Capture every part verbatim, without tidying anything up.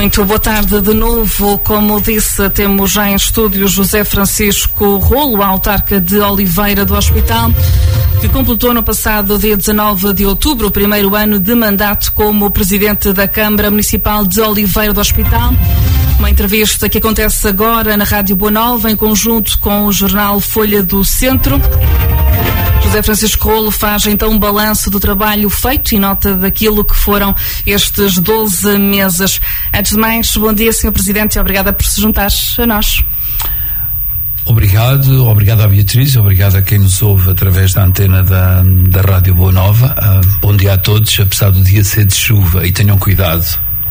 Muito boa tarde de novo. Como disse, temos já em estúdio José Francisco Rolo, autarca de Oliveira do Hospital, que completou no passado dia dezanove de outubro o primeiro ano de mandato como presidente da Câmara Municipal de Oliveira do Hospital. Uma entrevista que acontece agora na Rádio Boa Nova, em conjunto com o jornal Folha do Centro. José Francisco Rolo faz então um balanço do trabalho feito e nota daquilo que foram estes doze meses. Antes de mais, bom dia, senhor Presidente, e obrigada por se juntar a nós. Obrigado, obrigado à Beatriz, obrigado a quem nos ouve através da antena da, da Rádio Boa Nova. Uh, bom dia a todos, apesar do dia ser de chuva, e tenham cuidado.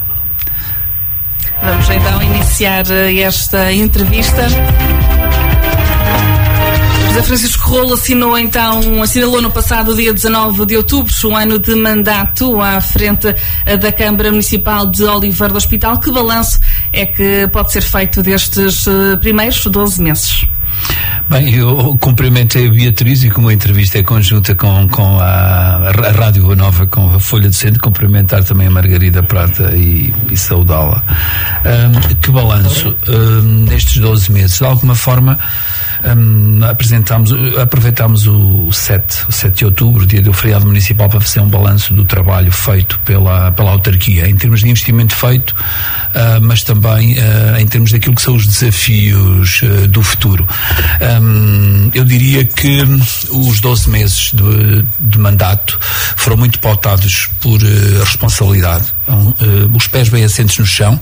Vamos então iniciar esta entrevista. José Francisco Rolo assinou então, assinalou no passado dia dezanove de outubro um ano de mandato à frente da Câmara Municipal de Oliveira do Hospital. Que balanço é que pode ser feito destes primeiros doze meses? Bem, eu cumprimentei a Beatriz e como a entrevista é conjunta com, com a, a Rádio Boa Nova, com a Folha do Centro, cumprimentar também a Margarida Prata e, e saudá-la. Um, que balanço um, nestes doze meses? De alguma forma, Um, apresentámos, aproveitámos o sete de outubro, dia do feriado municipal, para fazer um balanço do trabalho feito pela, pela autarquia, em termos de investimento feito, uh, mas também uh, em termos daquilo que são os desafios uh, do futuro. Um, eu diria que os doze meses de, de mandato foram muito pautados por uh, responsabilidade. Um, uh, os pés bem assentes no chão,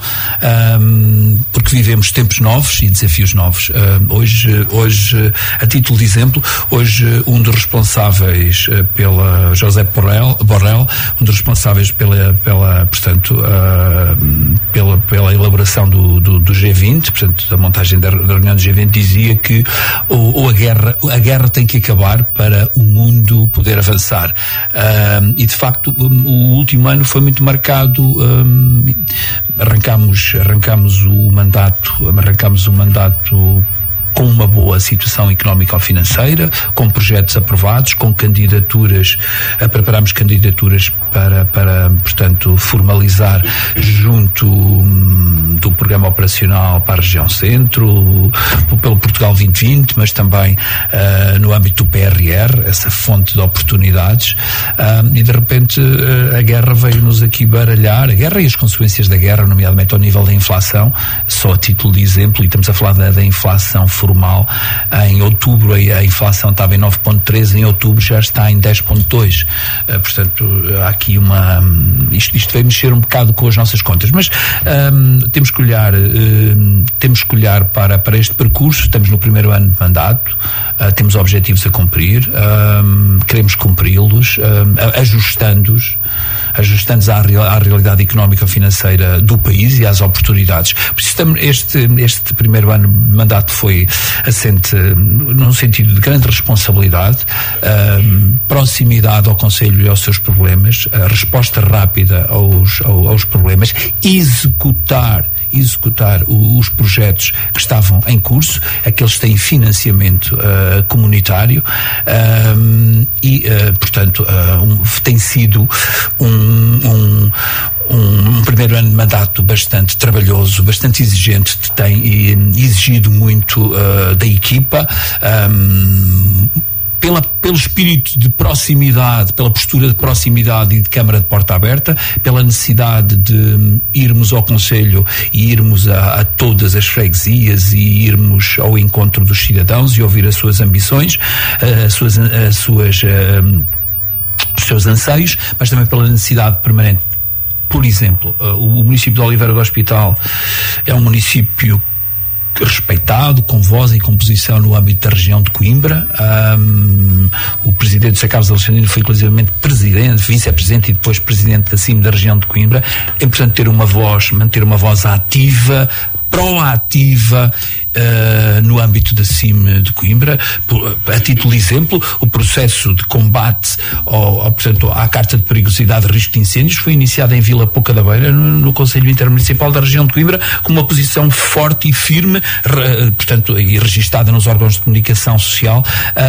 um, porque vivemos tempos novos e desafios novos. Uh, hoje, hoje, a título de exemplo, hoje um dos responsáveis uh, pela José Borrell, Borrell, um dos responsáveis pela, pela portanto, uh, pela, pela elaboração do, do, do G vinte, portanto, da montagem da, da reunião do G vinte, dizia que ou, ou a guerra, a guerra tem que acabar para o mundo poder avançar. Uh, e de facto, um, o último ano foi muito marcado. Um, arrancamos, arrancamos o mandato, arrancamos o mandato com uma boa situação económico-financeira, com projetos aprovados, com candidaturas, uh, preparamos candidaturas para, para, portanto, formalizar junto um, do programa operacional para a região centro, pelo Portugal vinte vinte, mas também uh, no âmbito do P R R, essa fonte de oportunidades, uh, e de repente uh, a guerra veio-nos aqui baralhar, a guerra e as consequências da guerra, nomeadamente ao nível da inflação, só a título de exemplo, e estamos a falar da, da inflação formal. Em outubro a inflação estava em nove vírgula treze, em outubro já está em dez vírgula dois. Uh, portanto, há aqui uma... Isto, isto vai mexer um bocado com as nossas contas, mas um, temos que olhar, uh, temos que olhar para, para este percurso. Estamos no primeiro ano de mandato, uh, temos objetivos a cumprir, um, queremos cumpri-los, um, ajustando-os, ajustando-os à, à realidade económica e financeira do país e às oportunidades. Por isso, este, este primeiro ano de mandato foi assente num sentido de grande responsabilidade, um, proximidade ao Conselho e aos seus problemas, a resposta rápida aos, aos, aos problemas, executar executar o, os projetos que estavam em curso, aqueles que têm financiamento uh, comunitário, um, e, uh, portanto, uh, um, tem sido um, um um primeiro ano de mandato bastante trabalhoso, bastante exigente, que tem exigido muito uh, da equipa, um, Pela, pelo espírito de proximidade, pela postura de proximidade e de Câmara de porta aberta, pela necessidade de irmos ao Conselho e irmos a, a todas as freguesias e irmos ao encontro dos cidadãos e ouvir as suas ambições, as suas, as suas, uh, os seus anseios, mas também pela necessidade permanente. Por exemplo, uh, o município de Oliveira do Hospital é um município respeitado, com voz e composição no âmbito da região de Coimbra. Um, o presidente José Carlos Alexandrino foi inclusivamente presidente, vice-presidente e depois presidente da C I M da região de Coimbra. É importante ter uma voz, manter uma voz ativa, proativa Uh, no âmbito da C I M de Coimbra. Por, a título de exemplo, o processo de combate ao, ao, portanto, à Carta de Perigosidade e Risco de Incêndios foi iniciado em Vila Pouca da Beira, no, no Conselho Intermunicipal da região de Coimbra, com uma posição forte e firme, re, portanto, e registada nos órgãos de comunicação social,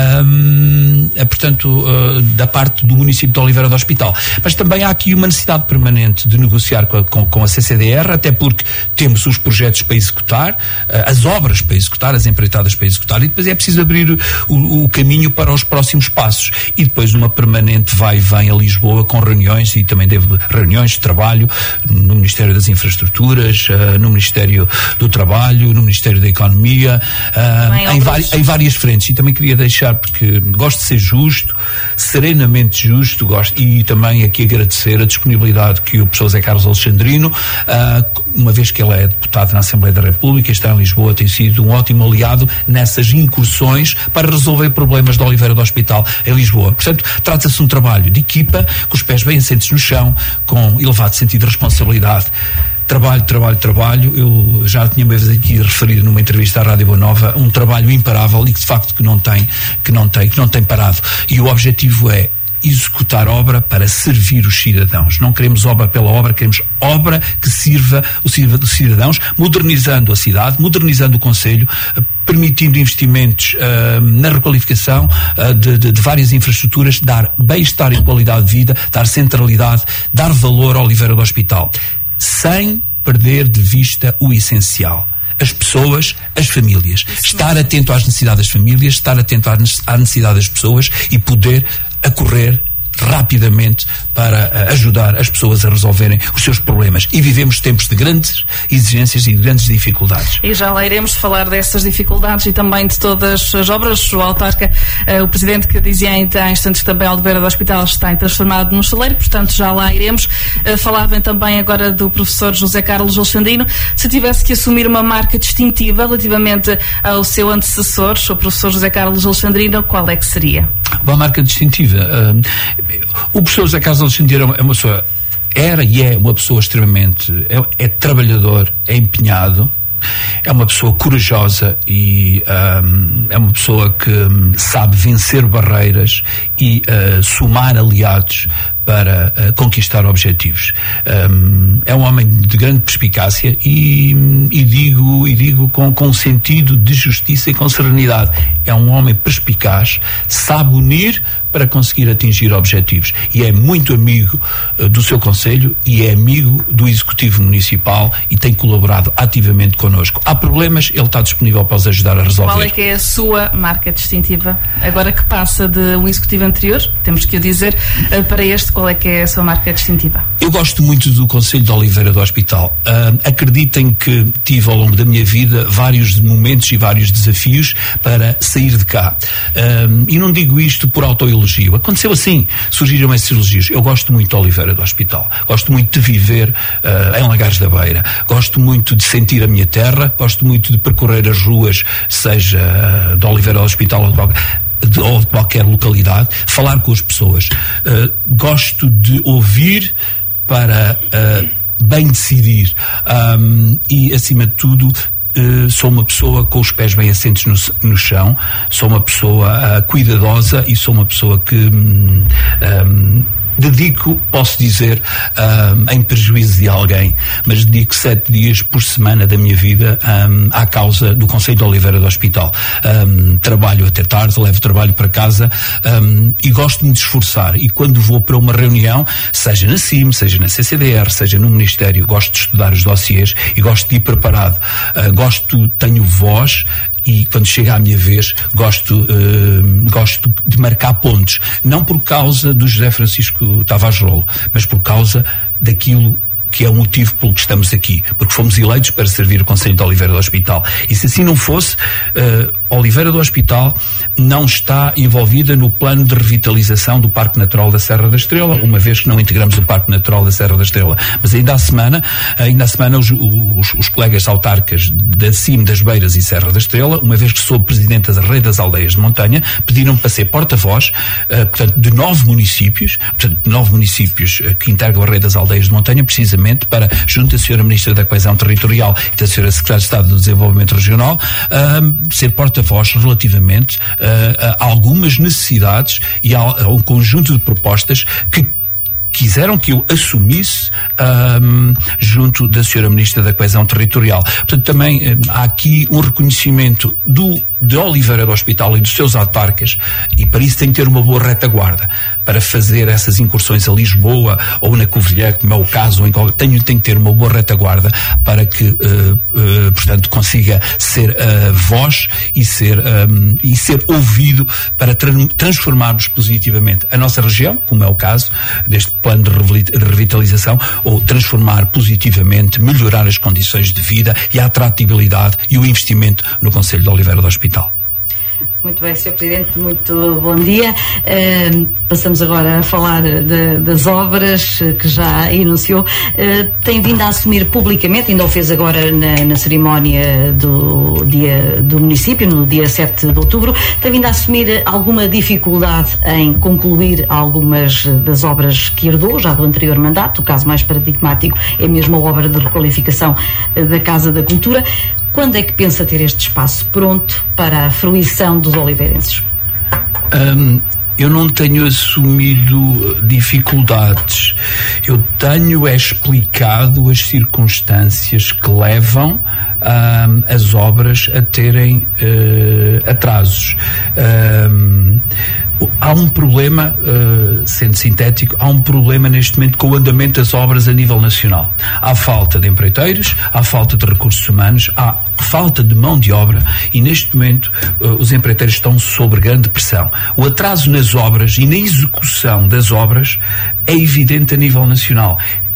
um, é, portanto, uh, da parte do município de Oliveira do Hospital. Mas também há aqui uma necessidade permanente de negociar com a, com, com a C C D R, até porque temos os projetos para executar, uh, as obras para executar, as empreitadas para executar, e depois é preciso abrir o, o caminho para os próximos passos, e depois uma permanente vai e vem a Lisboa com reuniões, e também deve reuniões de trabalho no Ministério das Infraestruturas, uh, no Ministério do Trabalho, no Ministério da Economia, uh, em, vari, em várias frentes. E também queria deixar, porque gosto de ser justo, serenamente justo, gosto, e também aqui agradecer a disponibilidade que o professor José Carlos Alexandrino, uh, uma vez que ele é deputado na Assembleia da República e está em Lisboa, tem sido um ótimo aliado nessas incursões para resolver problemas de Oliveira do Hospital em Lisboa. Portanto, trata-se de um trabalho de equipa, com os pés bem assentes no chão, com elevado sentido de responsabilidade. Trabalho, trabalho, trabalho. Eu já tinha uma vez aqui referido numa entrevista à Rádio Boa Nova, um trabalho imparável e que de facto que não tem, que não tem, que não tem parado. E o objetivo é executar obra para servir os cidadãos. Não queremos obra pela obra, queremos obra que sirva os cidadãos, modernizando a cidade, modernizando o concelho, permitindo investimentos uh, na requalificação uh, de, de, de várias infraestruturas, dar bem-estar e qualidade de vida, dar centralidade, dar valor ao Oliveira do Hospital, sem perder de vista o essencial. As pessoas, as famílias. Estar atento às necessidades das famílias, estar atento à necessidade das pessoas e poder acorrer rapidamente para uh, ajudar as pessoas a resolverem os seus problemas. E vivemos tempos de grandes exigências e de grandes dificuldades. E já lá iremos falar dessas dificuldades e também de todas as obras. O autarca, uh, o presidente que dizia ainda há instantes que também Oliveira do Hospital está transformado num celeiro, portanto já lá iremos. Uh, falavam também agora do professor José Carlos Alexandrino. Se tivesse que assumir uma marca distintiva relativamente ao seu antecessor, o professor José Carlos Alexandrino, qual é que seria? Uma marca distintiva. Uh, o professor José Carlos Alexandrino é uma pessoa, era e é uma pessoa extremamente, é, é trabalhador, é empenhado, é uma pessoa corajosa e um, é uma pessoa que um, sabe vencer barreiras e uh, somar aliados para uh, conquistar objetivos. Um, é um homem de grande perspicácia e, e digo, e digo com, com sentido de justiça e com serenidade. É um homem perspicaz, sabe unir para conseguir atingir objetivos e é muito amigo uh, do seu concelho e é amigo do Executivo Municipal e tem colaborado ativamente connosco. Há problemas, ele está disponível para os ajudar a resolver. Qual é que é a sua marca distintiva? Agora que passa de um Executivo anterior, temos que o dizer, uh, para este, qual é que é a sua marca distintiva? Eu gosto muito do Concelho de Oliveira do Hospital. Uh, acreditem que tive ao longo da minha vida vários momentos e vários desafios para sair de cá. Uh, e não digo isto por autoelogio. Aconteceu assim, surgiram esses elogios. Eu gosto muito de Oliveira do Hospital. Gosto muito de viver uh, em Lagares da Beira. Gosto muito de sentir a minha terra. Gosto muito de percorrer as ruas, seja uh, de Oliveira do Hospital ou de qualquer De, ou de qualquer localidade, falar com as pessoas. Uh, gosto de ouvir para uh, bem decidir. Um, e, acima de tudo, uh, sou uma pessoa com os pés bem assentes no, no chão, sou uma pessoa uh, cuidadosa e sou uma pessoa que um, um, dedico, posso dizer, um, em prejuízo de alguém, mas dedico sete dias por semana da minha vida um, à causa do Concelho de Oliveira do Hospital. Um, trabalho até tarde, levo trabalho para casa um, e gosto-me de esforçar. E quando vou para uma reunião, seja na C I M, seja na C C D R, seja no Ministério, gosto de estudar os dossiês e gosto de ir preparado. Uh, gosto, tenho voz. E quando chega à minha vez, gosto, uh, gosto de marcar pontos. Não por causa do José Francisco Tavares Rolo, mas por causa daquilo que é o motivo pelo que estamos aqui. Porque fomos eleitos para servir o Concelho de Oliveira do Hospital. E se assim não fosse, uh, Oliveira do Hospital não está envolvida no plano de revitalização do Parque Natural da Serra da Estrela, uma vez que não integramos o Parque Natural da Serra da Estrela. Mas ainda à semana, ainda à semana os, os, os colegas autarcas da C I M das Beiras e Serra da Estrela, uma vez que sou presidente da Rede das Aldeias de Montanha, pediram-me para ser porta-voz, uh, portanto, de nove municípios, portanto, de nove municípios uh, que integram a Rede das Aldeias de Montanha, precisamente para, junto da senhora Ministra da Coesão Territorial e da senhora Secretária de Estado do Desenvolvimento Regional, uh, ser porta-voz relativamente uh, a algumas necessidades e a, a um conjunto de propostas que quiseram que eu assumisse um, junto da senhora Ministra da Coesão Territorial. Portanto, também um, há aqui um reconhecimento do, de Oliveira do Hospital e dos seus autarcas, e para isso tem que ter uma boa retaguarda para fazer essas incursões a Lisboa ou na Covilhã, como é o caso, em qual tenho, tem que ter uma boa retaguarda para que, uh, uh, portanto, consiga ser uh, voz e ser, um, e ser ouvido para tra transformarmos positivamente a nossa região, como é o caso deste plano de revitalização, ou transformar positivamente, melhorar as condições de vida e a atratividade e o investimento no Concelho de Oliveira do Hospital. Muito bem, senhor Presidente, muito bom dia. Uh, passamos agora a falar de, das obras que já enunciou. Uh, tem vindo a assumir publicamente, ainda o fez agora na, na cerimónia do dia do município, no dia sete de outubro, tem vindo a assumir alguma dificuldade em concluir algumas das obras que herdou, já do anterior mandato. O caso mais paradigmático é mesmo a obra de requalificação da Casa da Cultura. Quando é que pensa ter este espaço pronto para a fruição dos oliveirenses? Um, eu não tenho assumido dificuldades. Eu tenho é explicado as circunstâncias que levam um, as obras a terem uh, atrasos. Um, Há um problema, uh, sendo sintético, há um problema neste momento com o andamento das obras a nível nacional. Há falta de empreiteiros, há falta de recursos humanos, há falta de mão de obra e neste momento uh, os empreiteiros estão sob grande pressão. O atraso nas obras e na execução das obras é evidente a nível nacional.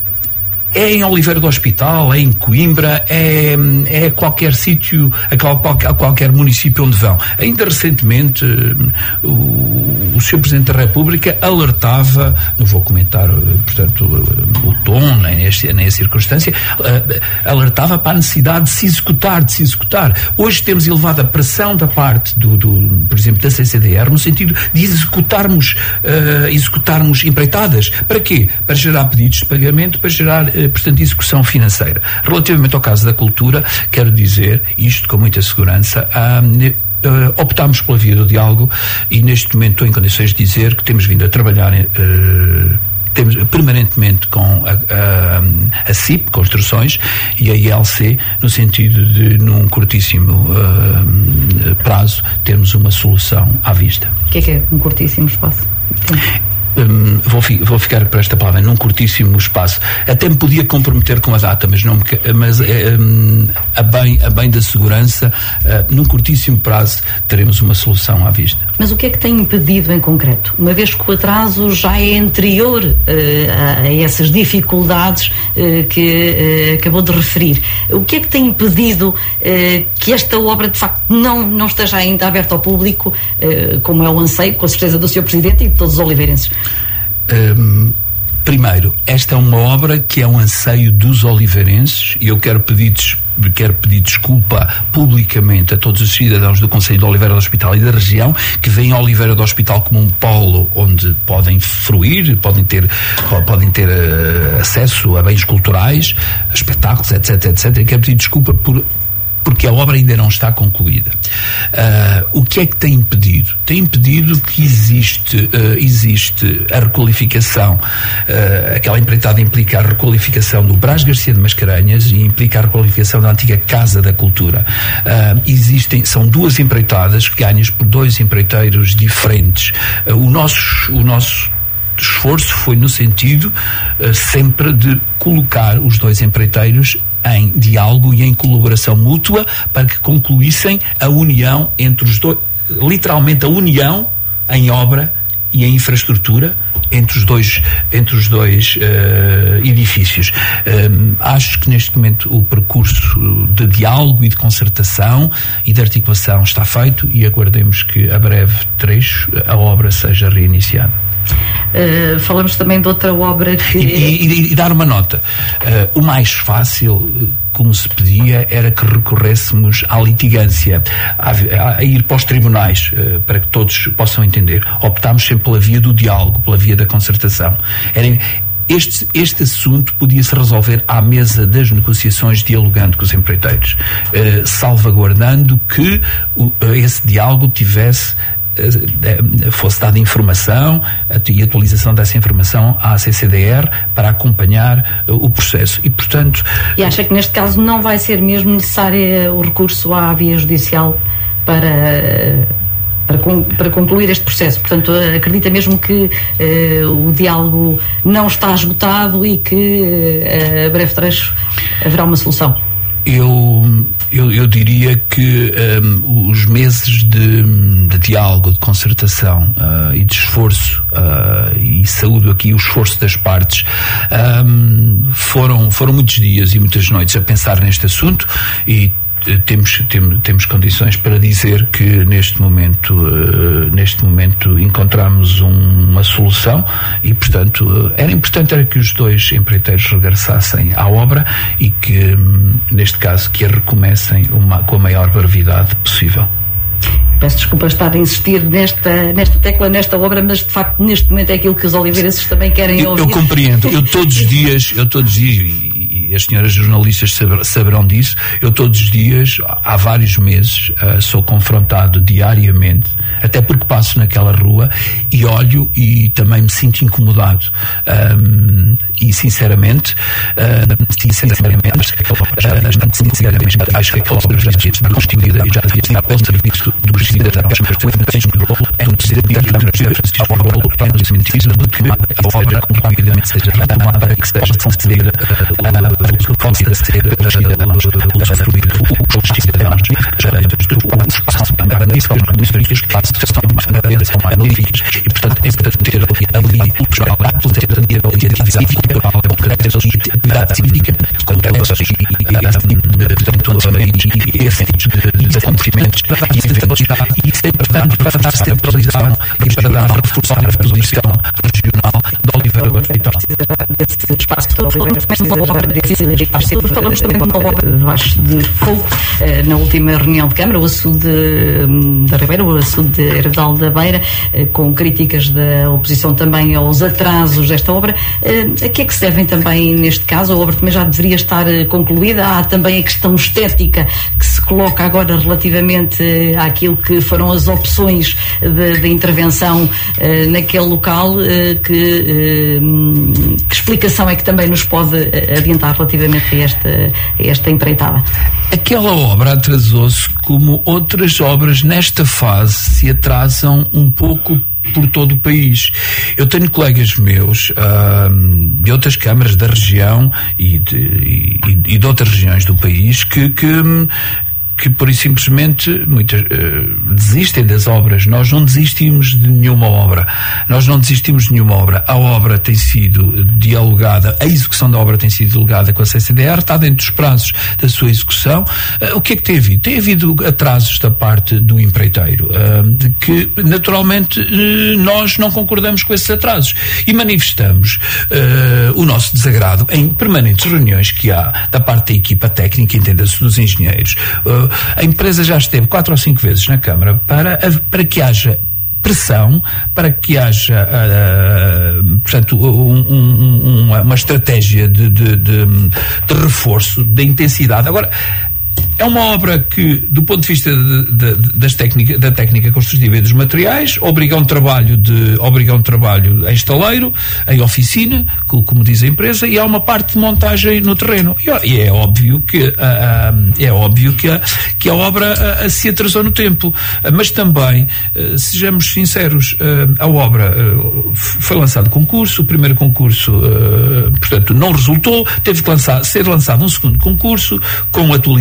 É em Oliveira do Hospital, é em Coimbra, é, é qualquer sítio, a, qual, a qualquer município onde vão. Ainda recentemente o, o senhor Presidente da República alertava, não vou comentar, portanto, o tom, nem a, nem a circunstância, alertava para a necessidade de se executar, de se executar. Hoje temos elevado a pressão da parte do, do por exemplo, da C C D R, no sentido de executarmos, uh, executarmos empreitadas. Para quê? Para gerar pedidos de pagamento, para gerar portanto, execução financeira. Relativamente ao caso da cultura, quero dizer isto com muita segurança. Uh, uh, optámos pela via do diálogo e neste momento estou em condições de dizer que temos vindo a trabalhar uh, temos, permanentemente com a, a, a C I P, Construções, e a I L C, no sentido de, num curtíssimo uh, prazo, termos uma solução à vista. O que é que é um curtíssimo espaço? Um, vou, fi, vou ficar para esta palavra, num curtíssimo espaço. Até me podia comprometer com a data, mas, não me, mas um, a, bem, a bem da segurança, uh, num curtíssimo prazo teremos uma solução à vista. Mas o que é que tem impedido em concreto? Uma vez que o atraso já é anterior uh, a, a essas dificuldades uh, que uh, acabou de referir, o que é que tem impedido uh, que esta obra de facto não, não esteja ainda aberta ao público, uh, como é o anseio, com a certeza do senhor Presidente e de todos os oliveirenses? Um, primeiro, esta é uma obra que é um anseio dos oliveirenses e eu quero pedir, quero pedir desculpa publicamente a todos os cidadãos do Concelho de Oliveira do Hospital e da região que veem a Oliveira do Hospital como um polo onde podem fruir, podem ter, podem ter uh, acesso a bens culturais, a espetáculos, etc, etc. E quero pedir desculpa por porque a obra ainda não está concluída. Uh, o que é que tem impedido? Tem impedido que existe, uh, existe a requalificação, uh, aquela empreitada implica a requalificação do Brás Garcia de Mascarenhas e implica a requalificação da antiga Casa da Cultura. Uh, existem, são duas empreitadas ganhas por dois empreiteiros diferentes. Uh, o nosso, o nosso esforço foi no sentido uh, sempre de colocar os dois empreiteiros em diálogo e em colaboração mútua para que concluíssem a união entre os dois, literalmente a união em obra e em infraestrutura entre os dois, entre os dois uh, edifícios. Um, há acho que neste momento o percurso de diálogo e de concertação e de articulação está feito e aguardemos que a breve trecho a obra seja reiniciada. Uh, falamos também de outra obra que... E, e, e dar uma nota. Uh, o mais fácil, como se pedia, era que recorrêssemos à litigância, a, a ir para os tribunais, uh, para que todos possam entender. Optámos sempre pela via do diálogo, pela via da concertação. Era, este, este assunto podia-se resolver à mesa das negociações, dialogando com os empreiteiros, uh, salvaguardando que uh, esse diálogo tivesse fosse dada informação e atualização dessa informação à C C D R para acompanhar o processo e, portanto... E acha que neste caso não vai ser mesmo necessário o recurso à via judicial para, para, para concluir este processo? Portanto, acredita mesmo que uh, o diálogo não está esgotado e que uh, a breve trecho haverá uma solução? Eu, eu, eu diria que um, os meses de, de diálogo, de concertação uh, e de esforço, uh, e saúdo aqui o esforço das partes, um, foram, foram muitos dias e muitas noites a pensar neste assunto e Temos, temos, temos condições para dizer que neste momento, uh, neste momento encontramos um, uma solução e, portanto, uh, era importante era que os dois empreiteiros regressassem à obra e que, um, neste caso, que a recomecem uma, com a maior brevidade possível. Peço desculpa estar a insistir nesta, nesta tecla, nesta obra, mas de facto neste momento é aquilo que os oliveirenses também querem eu, ouvir. Eu compreendo, eu todos os dias, eu todos os dias, e, e as senhoras jornalistas saber, saberão disso, eu todos os dias, há vários meses, uh, sou confrontado diariamente, até porque passo naquela rua e olho e também me sinto incomodado. Um, e sinceramente, uh, sinceramente, acho que aquela obra, sinceramente, acho que aquela obra já devia estar constituída e já devia estar pelo serviço dos cidadãos. É um procedimento de a obra para nos mentir, a obra rapidamente seja retomada, que esteja a ser considerada ser os cidadãos, o espaço para isso, como os turistas, espaço de gestão são mais magníficos e, portanto, é para ter ali cultural, ter a divisão cultural, a cívica, como é o e efeitos de acontecimentos e sempre para dar centralização e para dar reforçar a posição regional de Oliveira do Hospital. Desse espaço de falamos também de uma obra debaixo de fogo na última reunião de Câmara, o açude da Ribeira, o açude de Herdal da Beira, com críticas da oposição também aos atrasos desta obra. A que é que se devem também neste caso? A obra também já deveria estar concluída. Há também a questão estética que se coloca agora relativamente àquilo que foram as opções de, de intervenção uh, naquele local. Uh, que, uh, que explicação é que também nos pode adiantar relativamente a esta, a esta empreitada? Aquela obra atrasou-se como outras obras nesta fase se atrasam um pouco por todo o país. Eu tenho colegas meus uh, de outras câmaras da região e de, e, e de outras regiões do país que, que que por isso simplesmente muitas, uh, desistem das obras. Nós não desistimos de nenhuma obra. Nós não desistimos de nenhuma obra. A obra tem sido dialogada, a execução da obra tem sido dialogada com a C C D R, está dentro dos prazos da sua execução. Uh, o que é que tem havido? Tem havido atrasos da parte do empreiteiro, uh, de que naturalmente uh, nós não concordamos com esses atrasos e manifestamos uh, o nosso desagrado em permanentes reuniões que há da parte da equipa técnica, entenda-se, dos engenheiros. Uh, A empresa já esteve quatro ou cinco vezes na Câmara para, para que haja pressão, para que haja uh, portanto, um, um, uma, uma estratégia de, de, de, de reforço da intensidade. Agora, é uma obra que, do ponto de vista de, de, das técnica, da técnica construtiva e dos materiais, obriga um trabalho de obriga um trabalho em estaleiro, em oficina, como diz a empresa, e há uma parte de montagem no terreno. E, e é óbvio que a, a, é óbvio que a, que a obra a, a se atrasou no tempo. Mas também, uh, sejamos sinceros, uh, a obra uh, foi lançado concurso, o primeiro concurso, uh, portanto, não resultou, teve que lançar, ser lançado um segundo concurso, com atualização de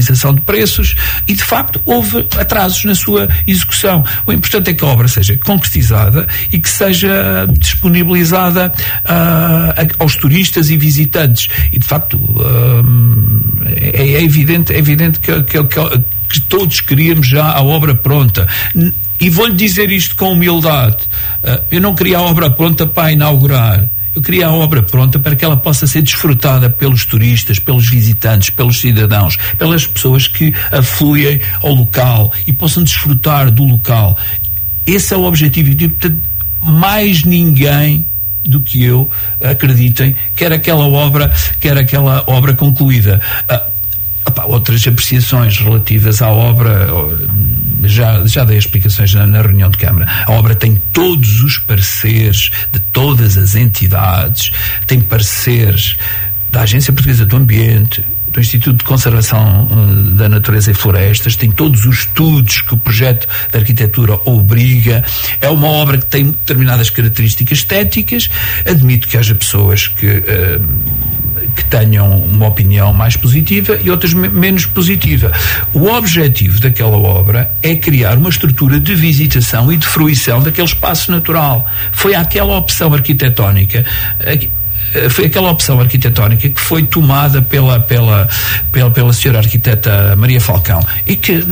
preços e, de facto, houve atrasos na sua execução. O importante é que a obra seja concretizada e que seja disponibilizada uh, aos turistas e visitantes. E, de facto, uh, é, é evidente, é evidente que, que, que, que todos queríamos já a obra pronta. E vou-lhe dizer isto com humildade. Uh, eu não queria a obra pronta para inaugurar. Eu queria a obra pronta para que ela possa ser desfrutada pelos turistas, pelos visitantes, pelos cidadãos, pelas pessoas que afluem ao local e possam desfrutar do local. Esse é o objetivo. E, portanto, mais ninguém do que eu, acreditem, quer aquela obra, quer aquela obra concluída. Uh, Opa, outras apreciações relativas à obra, já, já dei explicações na, na reunião de Câmara. A obra tem todos os pareceres de todas as entidades, tem pareceres da Agência Portuguesa do Ambiente, do Instituto de Conservação uh, da Natureza e Florestas, tem todos os estudos que o projeto de arquitetura obriga. É uma obra que tem determinadas características estéticas. Admito que haja pessoas que uh, que tenham uma opinião mais positiva e outras me- menos positiva. O objetivo daquela obra é criar uma estrutura de visitação e de fruição daquele espaço natural. Foi aquela opção arquitetónica foi aquela opção arquitetónica que foi tomada pela, pela, pela, pela senhora arquiteta Maria Falcão e que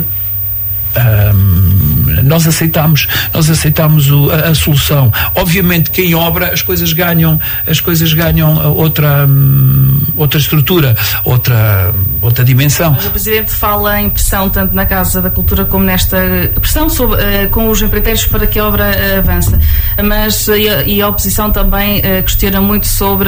Um, nós aceitámos nós aceitámos o, a, a solução. Obviamente que em obra as coisas ganham as coisas ganham outra um, outra estrutura, outra outra dimensão. Mas o Presidente fala em pressão tanto na Casa da Cultura como nesta pressão sobre, uh, com os empreiteiros para que a obra uh, avance, mas uh, e a oposição também uh, questiona muito sobre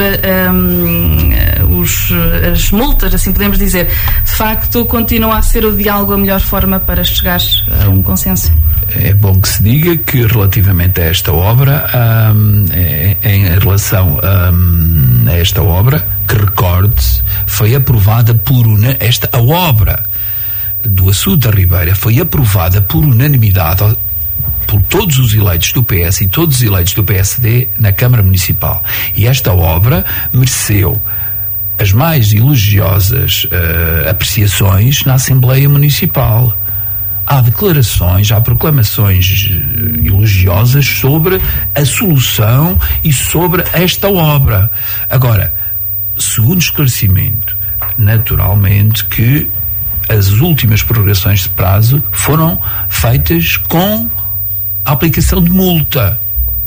um, os, as multas, assim podemos dizer. De facto, continua a ser o diálogo a melhor forma para chegar a um consenso? É bom que se diga que relativamente a esta obra, um, é, em relação um, a esta obra, que recorde-se, foi aprovada por una, esta, a obra do Açude da Ribeira foi aprovada por unanimidade por todos os eleitos do P S e todos os eleitos do P S D na Câmara Municipal. E esta obra mereceu as mais elogiosas uh, apreciações na Assembleia Municipal. Há declarações, há proclamações elogiosas sobre a solução e sobre esta obra. Agora, segundo esclarecimento, naturalmente que as últimas prorrogações de prazo foram feitas com a aplicação de multa,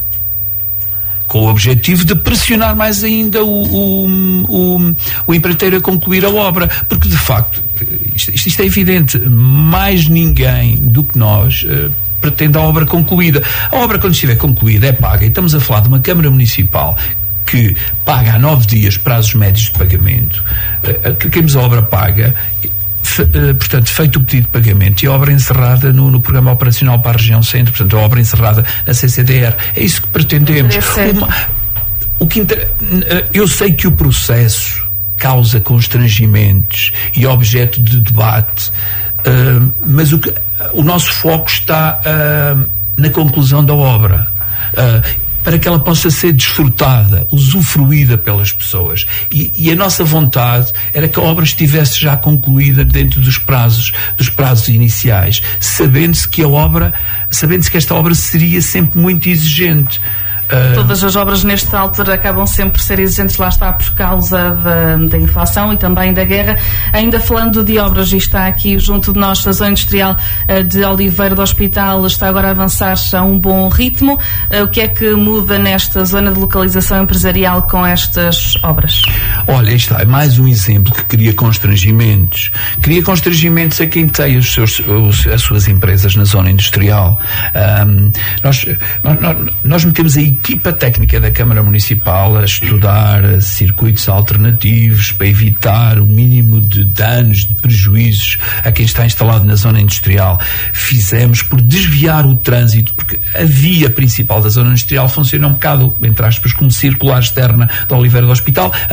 com o objetivo de pressionar mais ainda o, o, o, o empreiteiro a concluir a obra, porque de facto isto, isto é evidente, mais ninguém do que nós uh, pretende a obra concluída. A obra, quando estiver concluída, é paga, e estamos a falar de uma Câmara Municipal que paga há nove dias prazos médios de pagamento. Uh, que queremos a obra paga, Fe, uh, portanto, feito o pedido de pagamento e a obra encerrada no, no Programa Operacional para a Região Centro, portanto, a obra encerrada na C C D R. É isso que pretendemos. Uma, o que inter, uh, eu sei que o processo causa constrangimentos e objeto de debate, uh, mas o, que, o nosso foco está uh, na conclusão da obra. Uh, para que ela possa ser desfrutada, usufruída pelas pessoas. E, e a nossa vontade era que a obra estivesse já concluída dentro dos prazos, dos prazos iniciais, sabendo-se que a obra, sabendo-se que esta obra seria sempre muito exigente. Uh... Todas as obras nesta altura acabam sempre por ser exigentes, lá está, por causa da, da inflação e também da guerra. Ainda falando de obras, e está aqui junto de nós a zona industrial uh, de Oliveira do Hospital, está agora a avançar a um bom ritmo. Uh, o que é que muda nesta zona de localização empresarial com estas obras? Olha, está, é mais um exemplo que cria constrangimentos. Cria constrangimentos a quem tem os seus, os, as suas empresas na zona industrial. Um, nós, nós, nós metemos aí equipa técnica da Câmara Municipal a estudar circuitos alternativos para evitar o mínimo de danos, de prejuízos a quem está instalado na zona industrial. Fizemos por desviar o trânsito, porque a via principal da zona industrial funciona um bocado, entre aspas, como circular externa da Oliveira do Hospital. A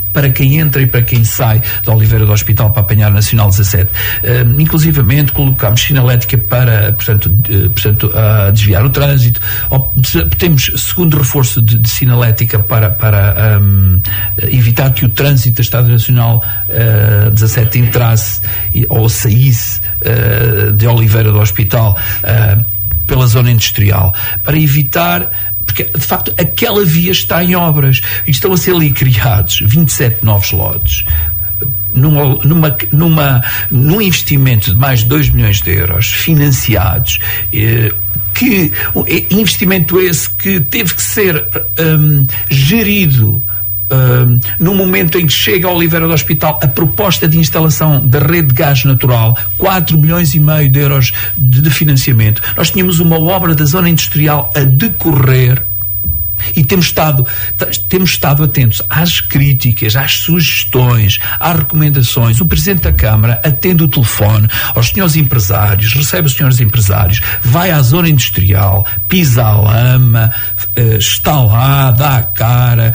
para quem entra e para quem sai de Oliveira do Hospital para apanhar a Nacional dezassete. Uh, inclusivamente colocámos sinalética para, portanto, uh, portanto uh, desviar o trânsito. Ou, temos segundo reforço de, de sinalética para, para um, evitar que o trânsito da Estrada Nacional uh, dezassete entrasse e, ou saísse uh, de Oliveira do Hospital uh, pela zona industrial, para evitar, porque de facto aquela via está em obras e estão a ser ali criados vinte e sete novos lotes numa, numa, numa, num investimento de mais de dois milhões de euros financiados, eh, que investimento esse que teve que ser um, gerido Uh, no momento em que chega a Oliveira do Hospital a proposta de instalação da rede de gás natural, quatro milhões e meio de euros de, de financiamento. Nós tínhamos uma obra da zona industrial a decorrer e temos estado, temos estado atentos às críticas, às sugestões, às recomendações. O Presidente da Câmara atende o telefone aos senhores empresários, recebe os senhores empresários, vai à zona industrial, pisa a lama, está lá, dá a cara,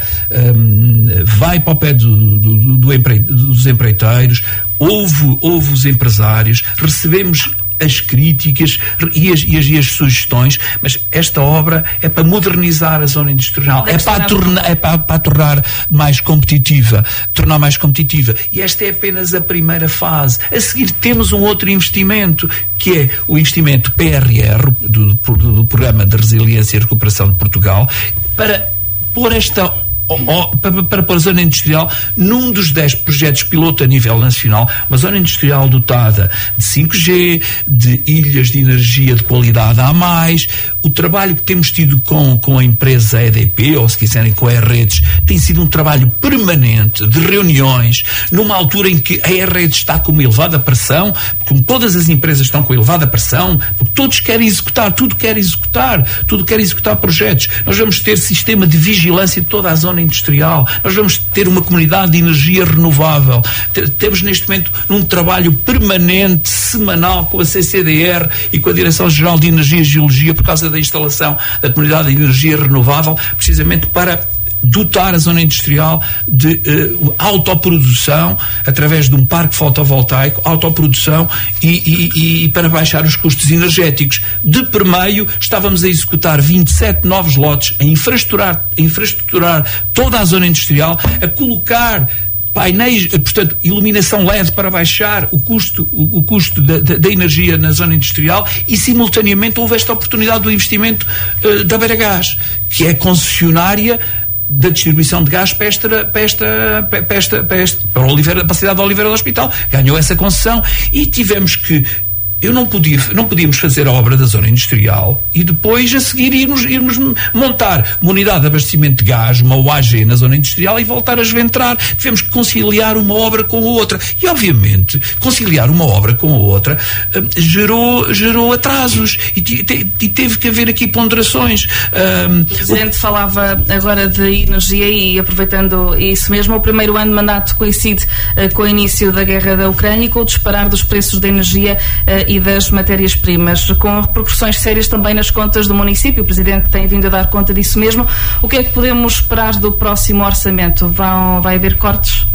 vai para o pé do, do, do empre, dos empreiteiros, ouve, ouve os empresários, recebemos as críticas e as, e, as, e as sugestões, mas esta obra é para modernizar a zona industrial, é para, torna, é para, para tornar mais competitiva, tornar mais competitiva. E esta é apenas a primeira fase. A seguir temos um outro investimento, que é o investimento P R R, do, do, do Programa de Resiliência e Recuperação de Portugal, para pôr esta Oh, oh, para, para pôr a zona industrial num dos dez projetos piloto a nível nacional, uma zona industrial dotada de cinco G, de ilhas de energia de qualidade A mais. O trabalho que temos tido com, com a empresa E D P, ou se quiserem com a E-Redes, tem sido um trabalho permanente de reuniões, numa altura em que a E-Redes está com uma elevada pressão, como todas as empresas estão com elevada pressão, porque todos querem executar, tudo quer executar, tudo quer executar projetos. Nós vamos ter sistema de vigilância de toda a zona industrial, nós vamos ter uma comunidade de energia renovável. Temos neste momento um trabalho permanente, semanal, com a C C D R e com a Direção-Geral de Energia e Geologia, por causa da instalação da comunidade de energia renovável, precisamente para dotar a zona industrial de uh, autoprodução através de um parque fotovoltaico, autoprodução e, e, e para baixar os custos energéticos. De permeio, estávamos a executar vinte e sete novos lotes, a infraestruturar, a infraestruturar toda a zona industrial, a colocar painéis, portanto, iluminação L E D para baixar o custo, o, o custo da, da, da energia na zona industrial, e simultaneamente houve esta oportunidade do investimento uh, da Beira Gás, que é concessionária da distribuição de gás para esta, para esta, para esta, para esta, para a, Oliveira, para a cidade de Oliveira do Hospital. Ganhou essa concessão e tivemos que Eu não, podia, não podíamos fazer a obra da zona industrial e depois a seguir irmos, irmos montar uma unidade de abastecimento de gás, uma U A G na zona industrial, e voltar a esventrar. Tivemos que conciliar uma obra com a outra e, obviamente, conciliar uma obra com a outra uh, gerou, gerou atrasos e, te, e teve que haver aqui ponderações. Uh, o Presidente o... falava agora de energia e, aproveitando isso mesmo, o primeiro ano de mandato coincide uh, com o início da guerra da Ucrânia e com o disparar dos preços da energia uh, e das matérias-primas, com repercussões sérias também nas contas do município. O Presidente tem vindo a dar conta disso mesmo. O que é que podemos esperar do próximo orçamento? Vão, vai haver cortes?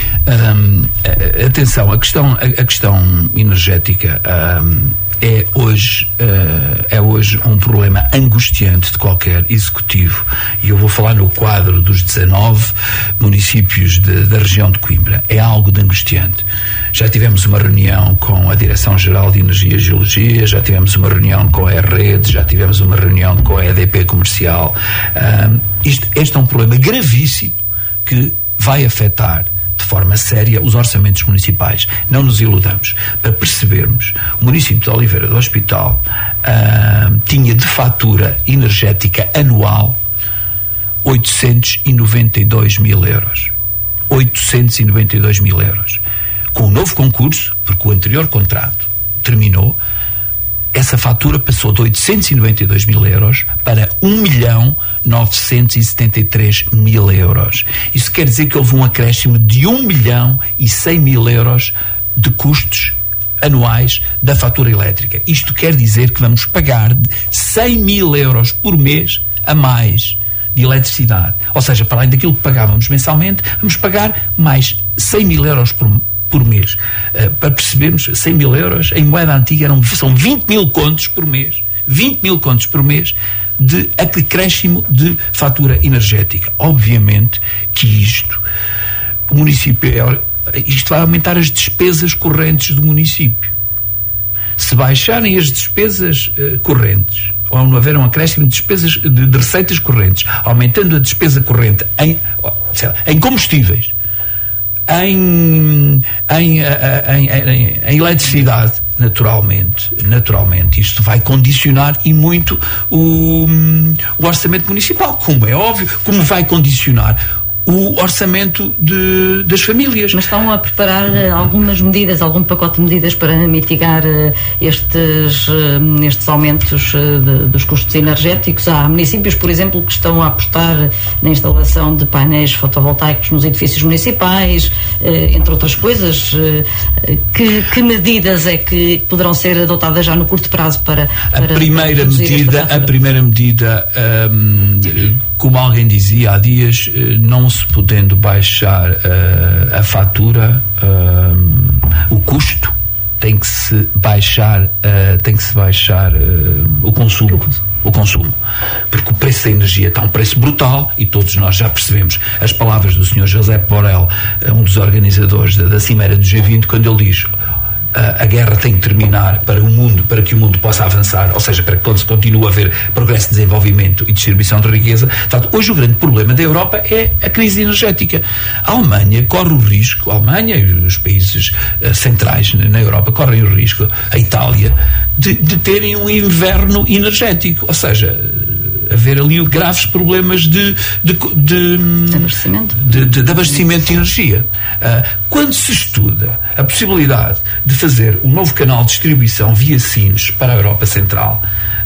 Um, atenção, a questão, a, a questão energética um, é hoje uh, é hoje um problema angustiante de qualquer executivo, e eu vou falar no quadro dos dezanove municípios de, da região de Coimbra. É algo de angustiante. Já tivemos uma reunião com a Direção-Geral de Energia e Geologia, já tivemos uma reunião com a E-Redes, já tivemos uma reunião com a E D P Comercial. Um, isto, este é um problema gravíssimo que vai afetar de forma séria os orçamentos municipais. Não nos iludamos. Para percebermos, o município de Oliveira do Hospital uh, tinha de fatura energética anual oitocentos e noventa e dois mil euros. oitocentos e noventa e dois mil euros. Com o novo concurso, porque o anterior contrato terminou, essa fatura passou de oitocentos e noventa e dois mil euros para um milhão novecentos e setenta e três mil euros. Isso quer dizer que houve um acréscimo de um milhão e cem mil euros de custos anuais da fatura elétrica. Isto quer dizer que vamos pagar cem mil euros por mês a mais de eletricidade. Ou seja, para além daquilo que pagávamos mensalmente, vamos pagar mais cem mil euros por, por mês. Uh, para percebermos, cem mil euros em moeda antiga eram, são vinte mil contos por mês. vinte mil contos por mês de acréscimo de fatura energética. Obviamente que isto, o município, isto vai aumentar as despesas correntes do município. Se baixarem as despesas uh, correntes, ou não haver um acréscimo de despesas de, de receitas correntes, aumentando a despesa corrente em, sei lá, em combustíveis, em, em, em, em, em eletricidade, naturalmente, naturalmente, isto vai condicionar e muito o, o orçamento municipal, como é óbvio, como vai condicionar o orçamento de, das famílias. Mas estão a preparar uh, algumas medidas, algum pacote de medidas para mitigar uh, estes, uh, estes aumentos uh, de, dos custos energéticos? Há municípios, por exemplo, que estão a apostar na instalação de painéis fotovoltaicos nos edifícios municipais, uh, entre outras coisas. Uh, que, que medidas é que poderão ser adotadas já no curto prazo para, para a primeira medida, a primeira medida um, como alguém dizia há dias, não se podendo baixar uh, a fatura, uh, o custo, tem que se baixar, uh, tem que se baixar uh, o consumo. O consumo. Porque o preço da energia está a um preço brutal e todos nós já percebemos as palavras do senhor José Borrell, um dos organizadores da, da Cimeira do G vinte, quando ele diz: a guerra tem que terminar para o mundo, para que o mundo possa avançar, ou seja, para que continue a haver progresso, desenvolvimento e distribuição de riqueza. Portanto, hoje o grande problema da Europa é a crise energética. A Alemanha corre o risco, a Alemanha e os países uh, centrais na Europa correm o risco, a Itália, de, de terem um inverno energético, ou seja, haver ali graves problemas de, de, de, abastecimento. de, de, de abastecimento de energia. Uh, quando se estuda a possibilidade de fazer um novo canal de distribuição via Sines para a Europa Central,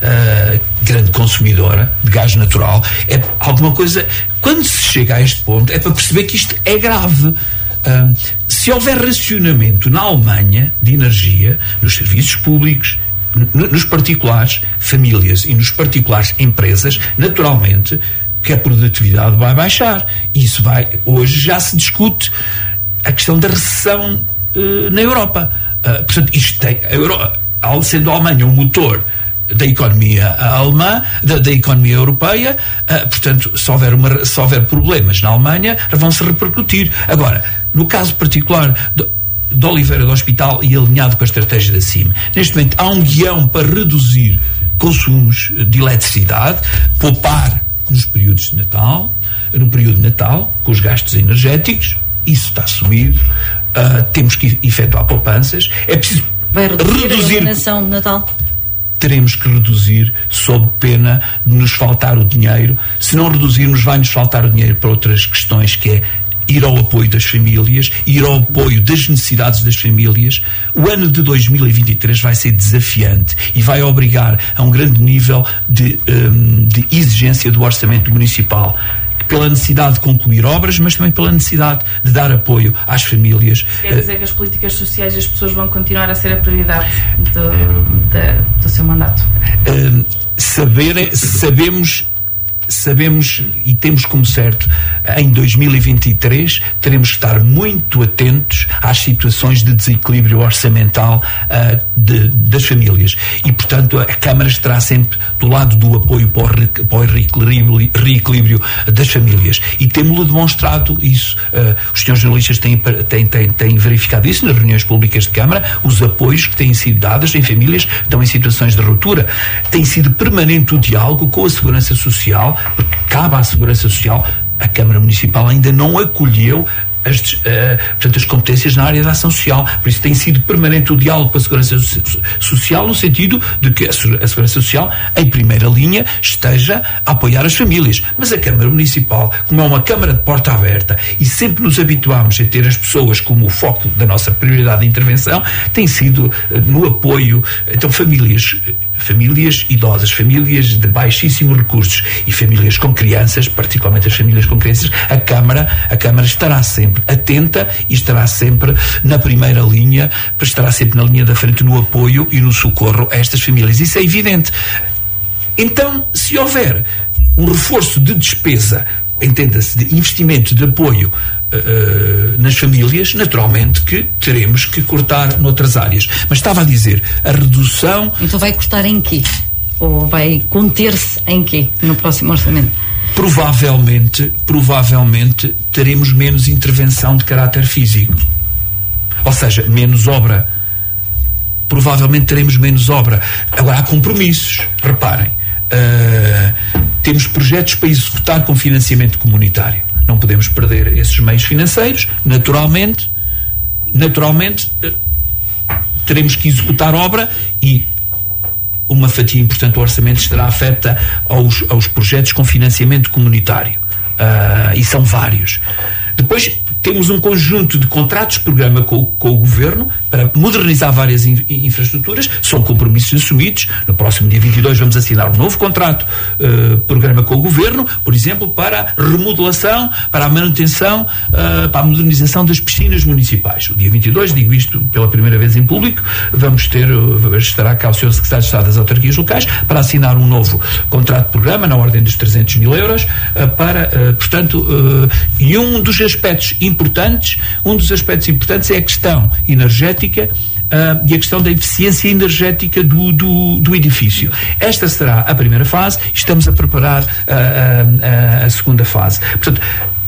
uh, grande consumidora de gás natural, é alguma coisa. Quando se chega a este ponto, é para perceber que isto é grave. Uh, se houver racionamento na Alemanha de energia, nos serviços públicos, nos particulares famílias e nos particulares empresas, naturalmente que a produtividade vai baixar. Isso vai, hoje já se discute a questão da recessão uh, na Europa. Uh, portanto, isto tem, a Europa, sendo a Alemanha um motor da economia alemã, da, da economia europeia, uh, portanto, se houver, uma, se houver problemas na Alemanha, vão-se repercutir. Agora, no caso particular do, de Oliveira do Hospital e alinhado com a estratégia da C I M, neste momento há um guião para reduzir consumos de eletricidade, poupar nos períodos de Natal, no período de Natal, com os gastos energéticos. Isso está assumido, uh, temos que efetuar poupanças, é preciso Vai reduzir, reduzir a iluminação de Natal? Teremos que reduzir sob pena de nos faltar o dinheiro. Se não reduzirmos, vai-nos faltar o dinheiro para outras questões, que é ir ao apoio das famílias, ir ao apoio das necessidades das famílias. O ano de dois mil e vinte e três vai ser desafiante e vai obrigar a um grande nível de, um, de exigência do orçamento municipal, pela necessidade de concluir obras, mas também pela necessidade de dar apoio às famílias. Quer dizer que as políticas sociais das pessoas vão continuar a ser a prioridade do, de, do seu mandato? Um, saber, sabemos Sabemos e temos como certo, em dois mil e vinte e três teremos que estar muito atentos às situações de desequilíbrio orçamental uh, de, das famílias. E, portanto, a Câmara estará sempre do lado do apoio para o, para o reequilíbrio, reequilíbrio das famílias. E temos-lo demonstrado isso. Uh, os senhores jornalistas têm, têm, têm, têm verificado isso nas reuniões públicas de Câmara, os apoios que têm sido dados em famílias que estão em situações de ruptura. Tem sido permanente o diálogo com a Segurança Social, porque cabe à Segurança Social. A Câmara Municipal ainda não acolheu as, uh, portanto, as competências na área da ação social, por isso tem sido permanente o diálogo com a Segurança Social, no sentido de que a Segurança Social, em primeira linha, esteja a apoiar as famílias. Mas a Câmara Municipal, como é uma Câmara de porta aberta e sempre nos habituamos a ter as pessoas como o foco da nossa prioridade de intervenção, tem sido uh, no apoio, então, famílias famílias idosas, famílias de baixíssimos recursos e famílias com crianças, particularmente as famílias com crianças, a Câmara, a Câmara estará sempre atenta e estará sempre na primeira linha, estará sempre na linha da frente no apoio e no socorro a estas famílias. Isso é evidente. Então, se houver um reforço de despesa, entenda-se, de investimento, de apoio uh, nas famílias, naturalmente que teremos que cortar noutras áreas. Mas estava a dizer, a redução... Então vai cortar em quê? Ou vai conter-se em quê no próximo orçamento? Provavelmente, provavelmente teremos menos intervenção de caráter físico. Ou seja, menos obra. Provavelmente teremos menos obra. Agora, há compromissos. Reparem, uh, temos projetos para executar com financiamento comunitário. Não podemos perder esses meios financeiros. Naturalmente, naturalmente uh, teremos que executar obra e uma fatia importante do orçamento estará afeta aos, aos projetos com financiamento comunitário. Uh, e são vários. Depois temos um conjunto de contratos-programa com, com o Governo para modernizar várias in, infraestruturas. São compromissos assumidos. No próximo dia vinte e dois vamos assinar um novo contrato-programa uh, com o Governo, por exemplo, para a remodelação, para a manutenção, uh, para a modernização das piscinas municipais. O dia vinte e dois, digo isto pela primeira vez em público, vamos ter, uh, estará cá o senhor Secretário de Estado das Autarquias Locais para assinar um novo contrato-programa na ordem dos trezentos mil euros uh, para, uh, portanto, uh, e um dos aspectos importantes, um dos aspectos importantes é a questão energética uh, e a questão da eficiência energética do, do, do edifício. Esta será a primeira fase, estamos a preparar uh, uh, a segunda fase. Portanto,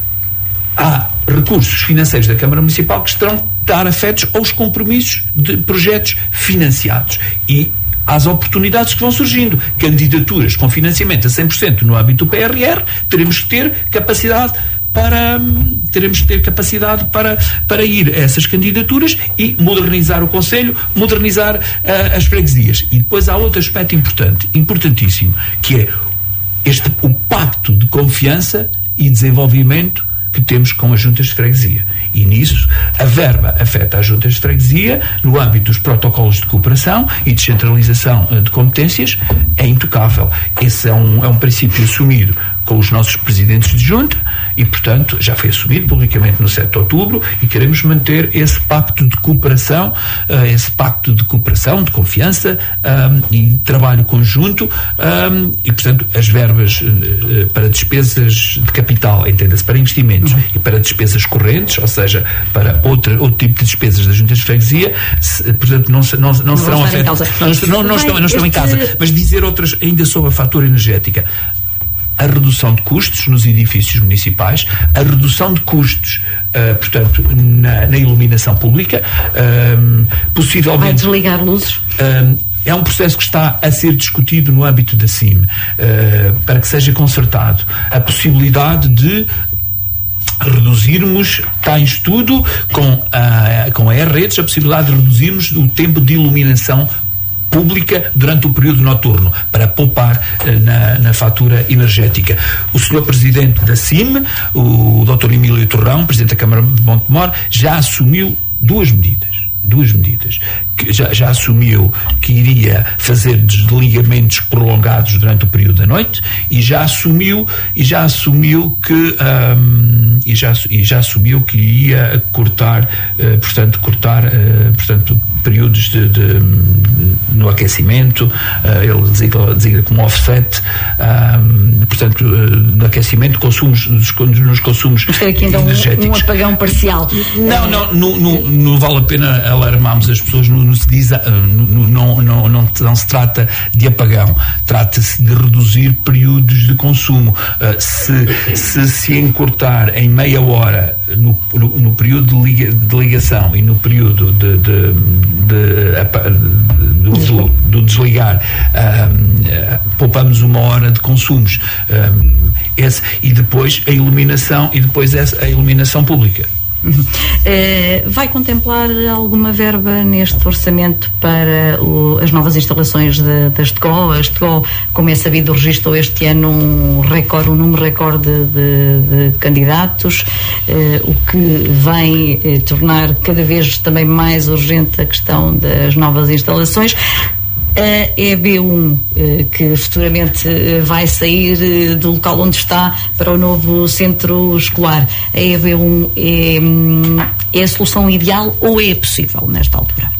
há recursos financeiros da Câmara Municipal que estarão a estar afetos aos compromissos de projetos financiados e às oportunidades que vão surgindo. Candidaturas com financiamento a cem por cento no âmbito do P R R, teremos que ter capacidade para teremos que ter capacidade para, para ir a essas candidaturas e modernizar o Conselho, modernizar uh, as freguesias. E depois há outro aspecto importante, importantíssimo, que é este, o pacto de confiança e desenvolvimento que temos com as juntas de freguesia. E nisso, a verba afeta as juntas de freguesia no âmbito dos protocolos de cooperação e descentralização de competências, é intocável. Esse é um, é um princípio assumido com os nossos presidentes de junta e, portanto, já foi assumido publicamente no sete de outubro e queremos manter esse pacto de cooperação, uh, esse pacto de cooperação, de confiança um, e trabalho conjunto um, e, portanto, as verbas uh, para despesas de capital, entenda-se, para investimentos e para despesas correntes, ou seja, para outra, outro tipo de despesas das juntas de freguesia, se, portanto, não, não, não, não serão afetadas. Não, não, não, estão, não estão em casa. Mas dizer outras, ainda sobre a fatura energética, a redução de custos nos edifícios municipais, a redução de custos, uh, portanto, na, na iluminação pública, uh, possivelmente... Vai desligar luzes? Uh, é um processo que está a ser discutido no âmbito da C I M, uh, para que seja consertado a possibilidade de reduzirmos, está em estudo com a, com a E-Redes, a possibilidade de reduzirmos o tempo de iluminação pública durante o período noturno, para poupar uh, na, na fatura energética. O senhor Presidente da C I M, o doutor Emílio Torrão, Presidente da Câmara de Montemor, já assumiu duas medidas. Duas medidas. Que já, já assumiu que iria fazer desligamentos prolongados durante o período da noite e já assumiu, e já assumiu que um, e, já, e já assumiu que iria cortar, uh, portanto, cortar uh, portanto, períodos de, de, de, no aquecimento, uh, ele designa, designa como offset, um, portanto, uh, do aquecimento, consumos, nos, nos consumos Mas aqui então energéticos. Um, um apagão parcial. Não, não, não, não, não vale a pena alarmarmos as pessoas, não, não se diz, não, não, não, não, não se trata de apagão, trata-se de reduzir períodos de consumo. Uh, se, se se encurtar em meia hora no, no, no período de, liga, de ligação e no período de, de, de, de, do, do, do desligar, um, uh, poupamos uma hora de consumos. Um, esse, e depois a iluminação e depois essa, a iluminação pública. Uhum. Uh, vai contemplar alguma verba neste orçamento para o, as novas instalações de, da Estegó? A Estegó, como é sabido, registrou este ano um recorde, um número recorde de, de candidatos, uh, o que vem uh, tornar cada vez também mais urgente a questão das novas instalações. A E B um, que futuramente vai sair do local onde está para o novo centro escolar, a E B um é, é a solução ideal ou é possível nesta altura?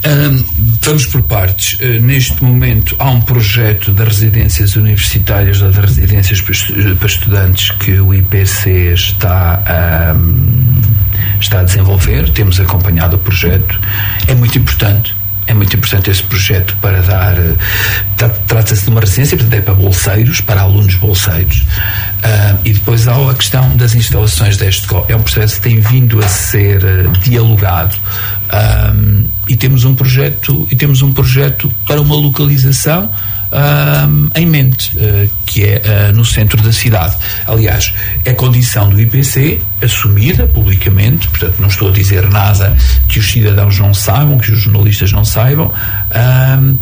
Um, vamos por partes. Uh, neste momento há um projeto das residências universitárias ou das residências para estudantes que o I P C está, um, está a desenvolver. Temos acompanhado o projeto. É muito importante. É muito importante esse projeto para dar. Tra- Trata-se de uma residência, portanto, é para bolseiros, para alunos bolseiros. Uh, e depois há a questão das instalações da ESTCO. É um processo que tem vindo a ser uh, dialogado. Um, e temos um projeto e temos um projeto para uma localização um, em mente, uh, que é uh, no centro da cidade. Aliás, é condição do I P C assumida publicamente, portanto não estou a dizer nada que os cidadãos não saibam, que os jornalistas não saibam. Um,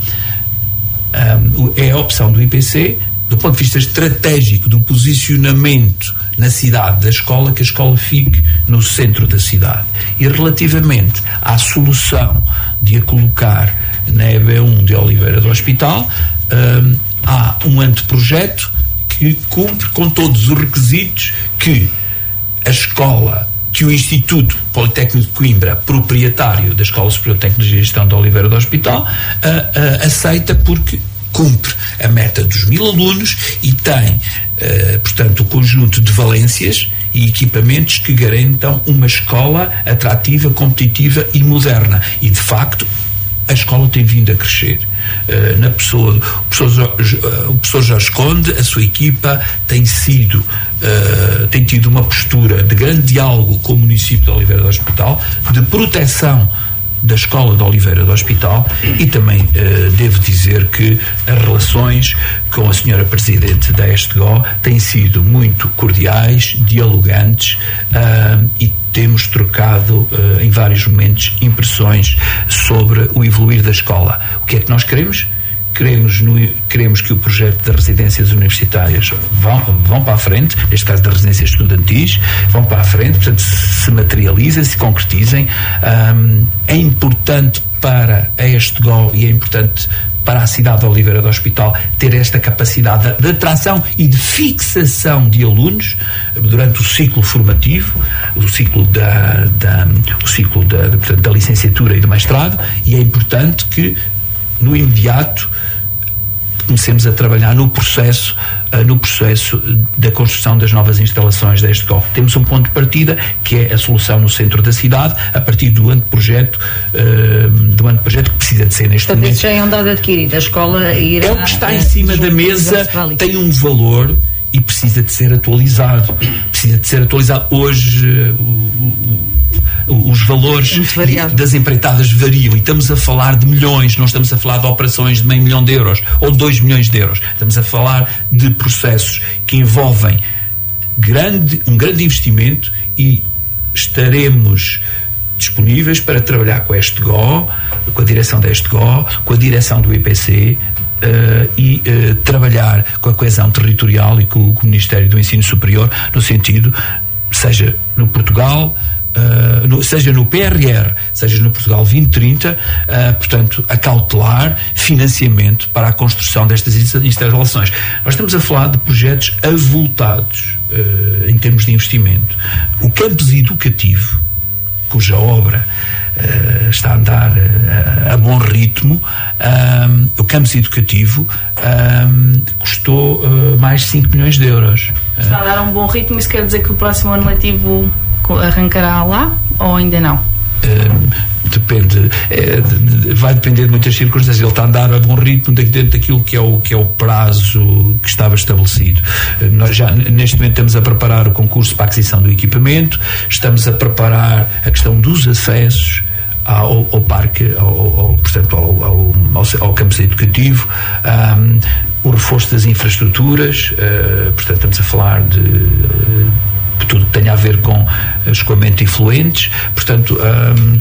um, é a opção do I P C, do ponto de vista estratégico, do posicionamento na cidade da escola, que a escola fique no centro da cidade. E relativamente à solução de a colocar na E B um de Oliveira do Hospital, hum, há um anteprojeto que cumpre com todos os requisitos que a escola, que o Instituto Politécnico de Coimbra, proprietário da Escola Superior de Tecnologia e Gestão de Oliveira do Hospital, uh, uh, aceita, porque cumpre a meta dos mil alunos e tem, uh, portanto, o conjunto de valências e equipamentos que garantam uma escola atrativa, competitiva e moderna. E, de facto, a escola tem vindo a crescer. Uh, na pessoa, o professor, o professor Jorge Conde, a sua equipa tem sido, uh, tem tido uma postura de grande diálogo com o município de Oliveira do Hospital, de proteção da Escola de Oliveira do Hospital, e também uh, devo dizer que as relações com a senhora Presidente da ESTGO têm sido muito cordiais, dialogantes, uh, e temos trocado uh, em vários momentos impressões sobre o evoluir da escola. O que é que nós queremos? Queremos, no, queremos que o projeto das residências universitárias vão, vão para a frente, neste caso das residências estudantis, vão para a frente, portanto se materializem, se concretizem. Um, é importante para a ESTGO e é importante para a cidade de Oliveira do Hospital ter esta capacidade de, de atração e de fixação de alunos durante o ciclo formativo, o ciclo da, da, o ciclo da, da, portanto, da licenciatura e do mestrado, e é importante que no imediato comecemos a trabalhar no processo, uh, no processo da construção das novas instalações da ESTCO. Temos um ponto de partida, que é a solução no centro da cidade, a partir do anteprojeto, uh, do anteprojeto que precisa de ser neste Portanto, momento. isso já é um dado adquirido. A escola irá... É o que está em cima da mesa, tem um valor e precisa de ser atualizado. Precisa de ser atualizado. Hoje uh, o, o, os valores das empreitadas variam e estamos a falar de milhões, não estamos a falar de operações de meio milhão de euros ou dois milhões de euros. Estamos a falar de processos que envolvem grande, um grande investimento, e estaremos disponíveis para trabalhar com a ESTGO, com a direção da ESTGO, com a direção do I P C, Uh, e uh, trabalhar com a coesão territorial e com, com o Ministério do Ensino Superior, no sentido, seja no Portugal, uh, no, seja no P R R, seja no Portugal vinte trinta, uh, portanto, acautelar financiamento para a construção destas instalações. Nós estamos a falar de projetos avultados uh, em termos de investimento. O campus educativo, cuja obra Uh, está a andar uh, a bom ritmo, um, o campus educativo um, custou uh, mais de cinco milhões de euros. Está a dar um bom ritmo, isso quer dizer que o próximo ano letivo arrancará lá ou ainda não? Uh, depende, é, vai depender de muitas circunstâncias. Ele está a andar a bom ritmo dentro daquilo que é o, que é o prazo que estava estabelecido. Nós já neste momento estamos a preparar o concurso para a aquisição do equipamento, estamos a preparar a questão dos acessos ao, ao parque, ao, ao, portanto ao, ao, ao, ao campus educativo, um, o reforço das infraestruturas, uh, portanto estamos a falar de uh, tudo que tenha a ver com escoamento de efluentes, portanto um,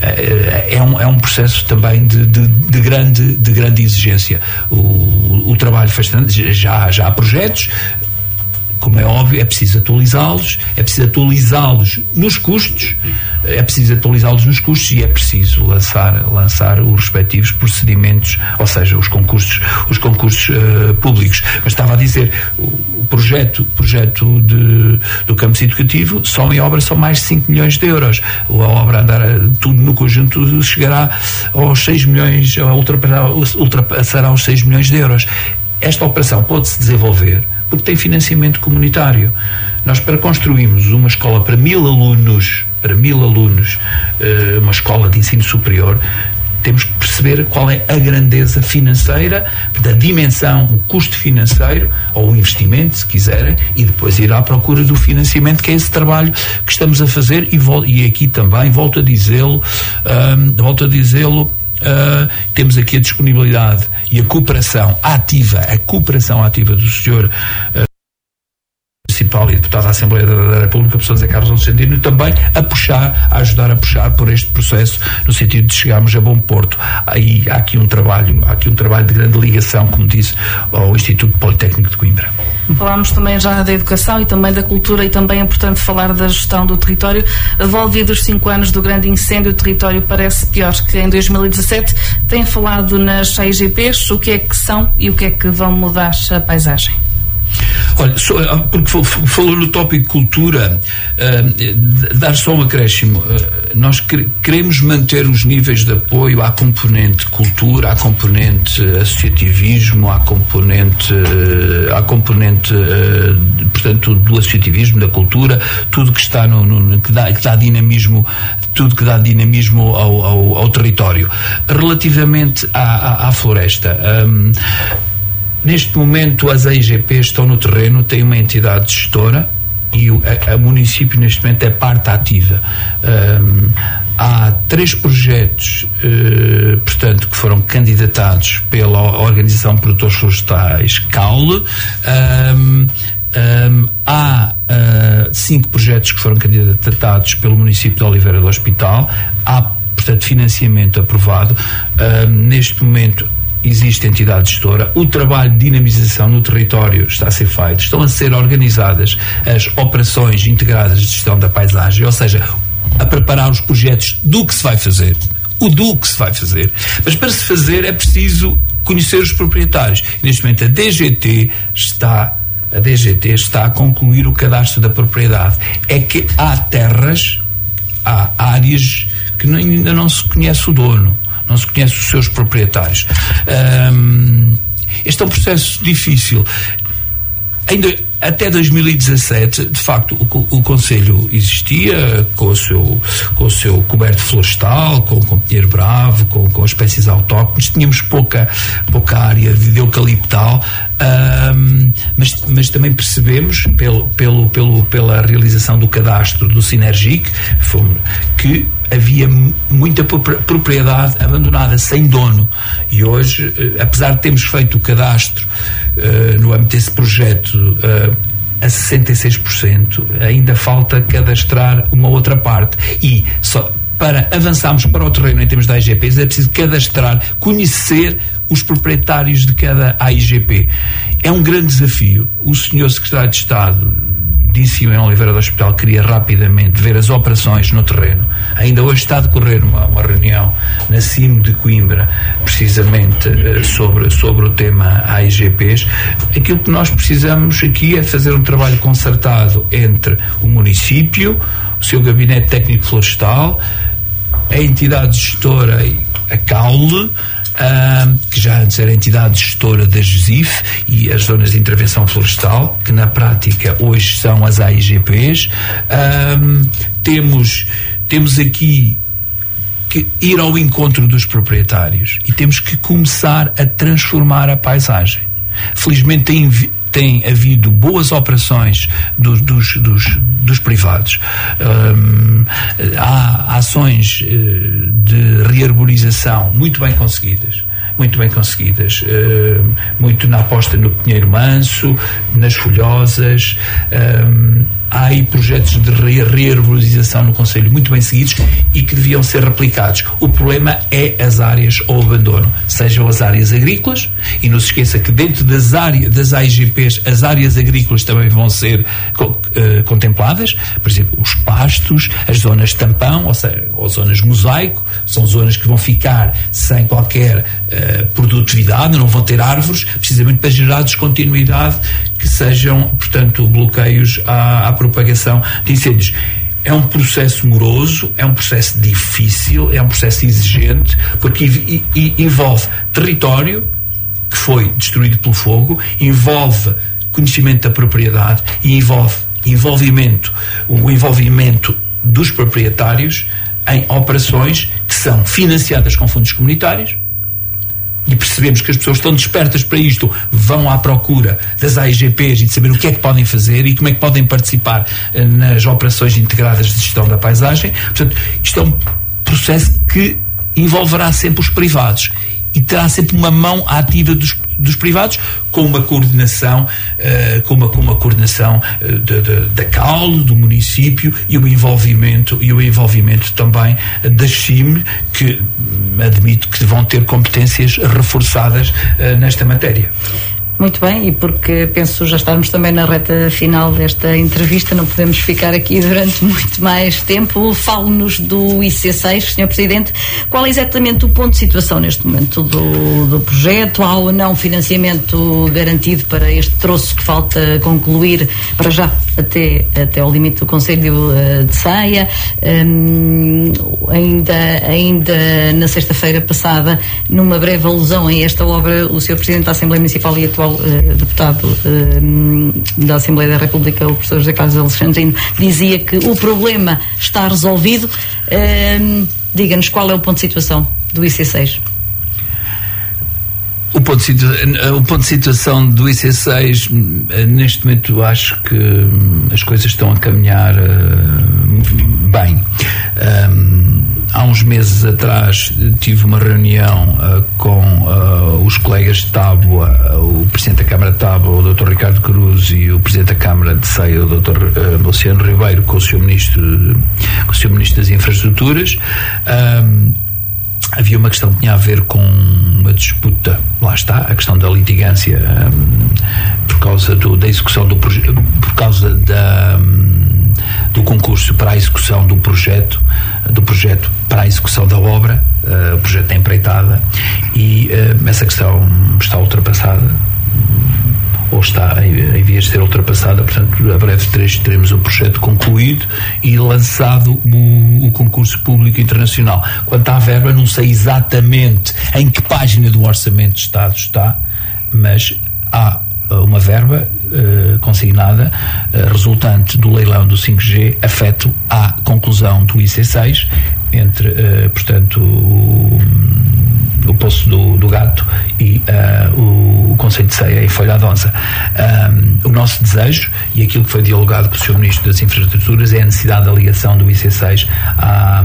é, um, é um processo também de, de, de, grande, de grande exigência. O, o trabalho faz, já, já há projetos, como é óbvio, é preciso atualizá-los, é preciso atualizá-los nos custos, é preciso atualizá-los nos custos e é preciso lançar, lançar os respectivos procedimentos, ou seja, os concursos, os concursos uh, públicos. Mas estava a dizer, o, o projeto, projeto de, do campus educativo, só em obra são mais de cinco milhões de euros. A obra andar, tudo no conjunto, chegará aos seis milhões, ultrapassará, ultrapassará os seis milhões de euros. Esta operação pode-se desenvolver porque tem financiamento comunitário. Nós, para construirmos uma escola para mil alunos, para mil alunos, uma escola de ensino superior, temos que perceber qual é a grandeza financeira, da dimensão, o custo financeiro, ou o investimento, se quiserem, e depois ir à procura do financiamento, que é esse trabalho que estamos a fazer, e, vol- e aqui também, volto a dizê-lo, um, volto a dizê-lo, Uh, temos aqui a disponibilidade e a cooperação ativa, a cooperação ativa do senhor uh, Municipal e Deputado da Assembleia da República, professor José Carlos Alexandrino, também a puxar, a ajudar a puxar por este processo, no sentido de chegarmos a bom porto. Aí há aqui um trabalho, há aqui um trabalho de grande ligação, como disse, ao Instituto Politécnico de Coimbra. Falámos também já da educação e também da cultura, e também é importante falar da gestão do território. Devolvidos cinco anos do grande incêndio, o território parece pior que em dois mil e dezassete. Tem falado nas I G Ps, o que é que são e o que é que vão mudar a paisagem? Olha, só, porque falou no tópico cultura, uh, dar só um acréscimo. Uh, nós queremos manter os níveis de apoio à componente cultura, à componente associativismo, à componente, uh, à componente uh, portanto, do associativismo, da cultura, tudo que está no, no que, dá, que dá dinamismo, tudo que dá dinamismo ao, ao, ao território. Relativamente à, à, à floresta, um, neste momento as I G Ps estão no terreno, têm uma entidade gestora e o a, a município neste momento é parte ativa. Um, há três projetos, uh, portanto, que foram candidatados pela Organização de Produtores Florestais C A U L. Um, um, há uh, cinco projetos que foram candidatados pelo município de Oliveira do Hospital. Há, portanto, financiamento aprovado. Um, neste momento existe entidade gestora, o trabalho de dinamização no território está a ser feito, estão a ser organizadas as operações integradas de gestão da paisagem, ou seja, a preparar os projetos do que se vai fazer, o do que se vai fazer, mas para se fazer é preciso conhecer os proprietários. Neste momento a D G T está a D G T está a concluir o cadastro da propriedade. É que há terras, há áreas que ainda não se conhece o dono, não se conhece os seus proprietários. Um, este é um processo difícil. Ainda até dois mil e dezassete, de facto, o, o Conselho existia com o seu, com o seu coberto florestal, com, com o pinheiro bravo, com, com as espécies autóctones. Tínhamos pouca, pouca área de eucaliptal, um, mas, mas também percebemos, pelo, pelo, pelo, pela realização do cadastro do Sinergic, que havia muita propriedade abandonada, sem dono. E hoje, apesar de termos feito o cadastro uh, no âmbito desse projeto uh, a sessenta e seis por cento, ainda falta cadastrar uma outra parte. E só para avançarmos para o terreno em termos de I G Ps é preciso cadastrar, conhecer os proprietários de cada I G P. É um grande desafio. O senhor Secretário de Estado disse em Oliveira do Hospital que queria rapidamente ver as operações no terreno. Ainda hoje está a decorrer uma, uma reunião na C I M de Coimbra, precisamente uh, sobre, sobre o tema I G Ps. Aquilo que nós precisamos aqui é fazer um trabalho concertado entre o município, o seu gabinete técnico florestal, a entidade gestora, a C A U L, Uh, que já antes era a entidade gestora da G S I F e as zonas de intervenção florestal, que na prática hoje são as I G Ps. Uh, temos, temos aqui que ir ao encontro dos proprietários e temos que começar a transformar a paisagem. Felizmente tem tem havido boas operações dos, dos, dos, dos privados. Um, há ações uh, de rearborização muito bem conseguidas, muito bem conseguidas, uh, muito na aposta no pinheiro manso, nas folhosas, um, há aí projetos de re rearborização no Conselho muito bem seguidos e que deviam ser replicados. O problema é as áreas ao abandono, sejam as áreas agrícolas, e não se esqueça que dentro das áreas das A I G Ps as áreas agrícolas também vão ser uh, contempladas, por exemplo, os pastos, as zonas tampão, ou seja, ou zonas mosaico, são zonas que vão ficar sem qualquer uh, produtividade, não vão ter árvores, precisamente para gerar descontinuidade, que sejam, portanto, bloqueios à, à propagação de incêndios. É um processo moroso, é um processo difícil, é um processo exigente, porque i, i, envolve território que foi destruído pelo fogo, envolve conhecimento da propriedade e envolve envolvimento, o envolvimento dos proprietários em operações que são financiadas com fundos comunitários. E percebemos que as pessoas estão despertas para isto, vão à procura das A I G Ps e de saber o que é que podem fazer e como é que podem participar eh, nas operações integradas de gestão da paisagem. Portanto, isto é um processo que envolverá sempre os privados e terá sempre uma mão ativa dos, dos privados, com uma coordenação, uh, com uma, com uma coordenação uh, de, de, da C A L, do município, e o envolvimento, e o envolvimento também uh, da C I M, que um, admito que vão ter competências reforçadas uh, nesta matéria. Muito bem, e porque penso já estarmos também na reta final desta entrevista, não podemos ficar aqui durante muito mais tempo. Fale-nos do I C seis, senhor Presidente. Qual é exatamente o ponto de situação neste momento do, do projeto? Há ou não financiamento garantido para este troço que falta concluir para já até, até ao limite do Conselho uh, de Ceia? Um, ainda, ainda na sexta-feira passada, numa breve alusão a esta obra, o senhor Presidente da Assembleia Municipal e atual Uh, deputado uh, da Assembleia da República, o professor José Carlos Alexandrino, dizia que o problema está resolvido. Uh, diga-nos qual é o ponto de situação do I C seis. O ponto, de o ponto de situação do I C seis, neste momento acho que as coisas estão a caminhar uh, bem. Um, Há uns meses atrás tive uma reunião uh, com uh, os colegas de Tábua, uh, o Presidente da Câmara de Tábua, o doutor Ricardo Cruz, e o Presidente da Câmara de Ceia, o doutor uh, Luciano Ribeiro, com o senhor Ministro, com o senhor Ministro das Infraestruturas. Um, havia uma questão que tinha a ver com uma disputa, lá está, a questão da litigância, um, por causa do, da execução do projeto, por causa da... Um, do concurso para a execução do projeto, do projeto para a execução da obra, uh, o projeto da empreitada, e uh, essa questão está ultrapassada, ou está em, em vias de ser ultrapassada. Portanto, a breve trecho teremos o projeto concluído e lançado o, o concurso público internacional. Quanto à verba, não sei exatamente em que página do Orçamento de Estado está, mas há uma verba uh, consignada, uh, resultante do leilão do cinco G, afeto à conclusão do I C seis, entre, uh, portanto, o, o Poço do, do Gato e uh, o, o Concelho de Ceia e Folha Adonza. Um, o nosso desejo, e aquilo que foi dialogado com o senhor Ministro das Infraestruturas, é a necessidade da ligação do I C seis à,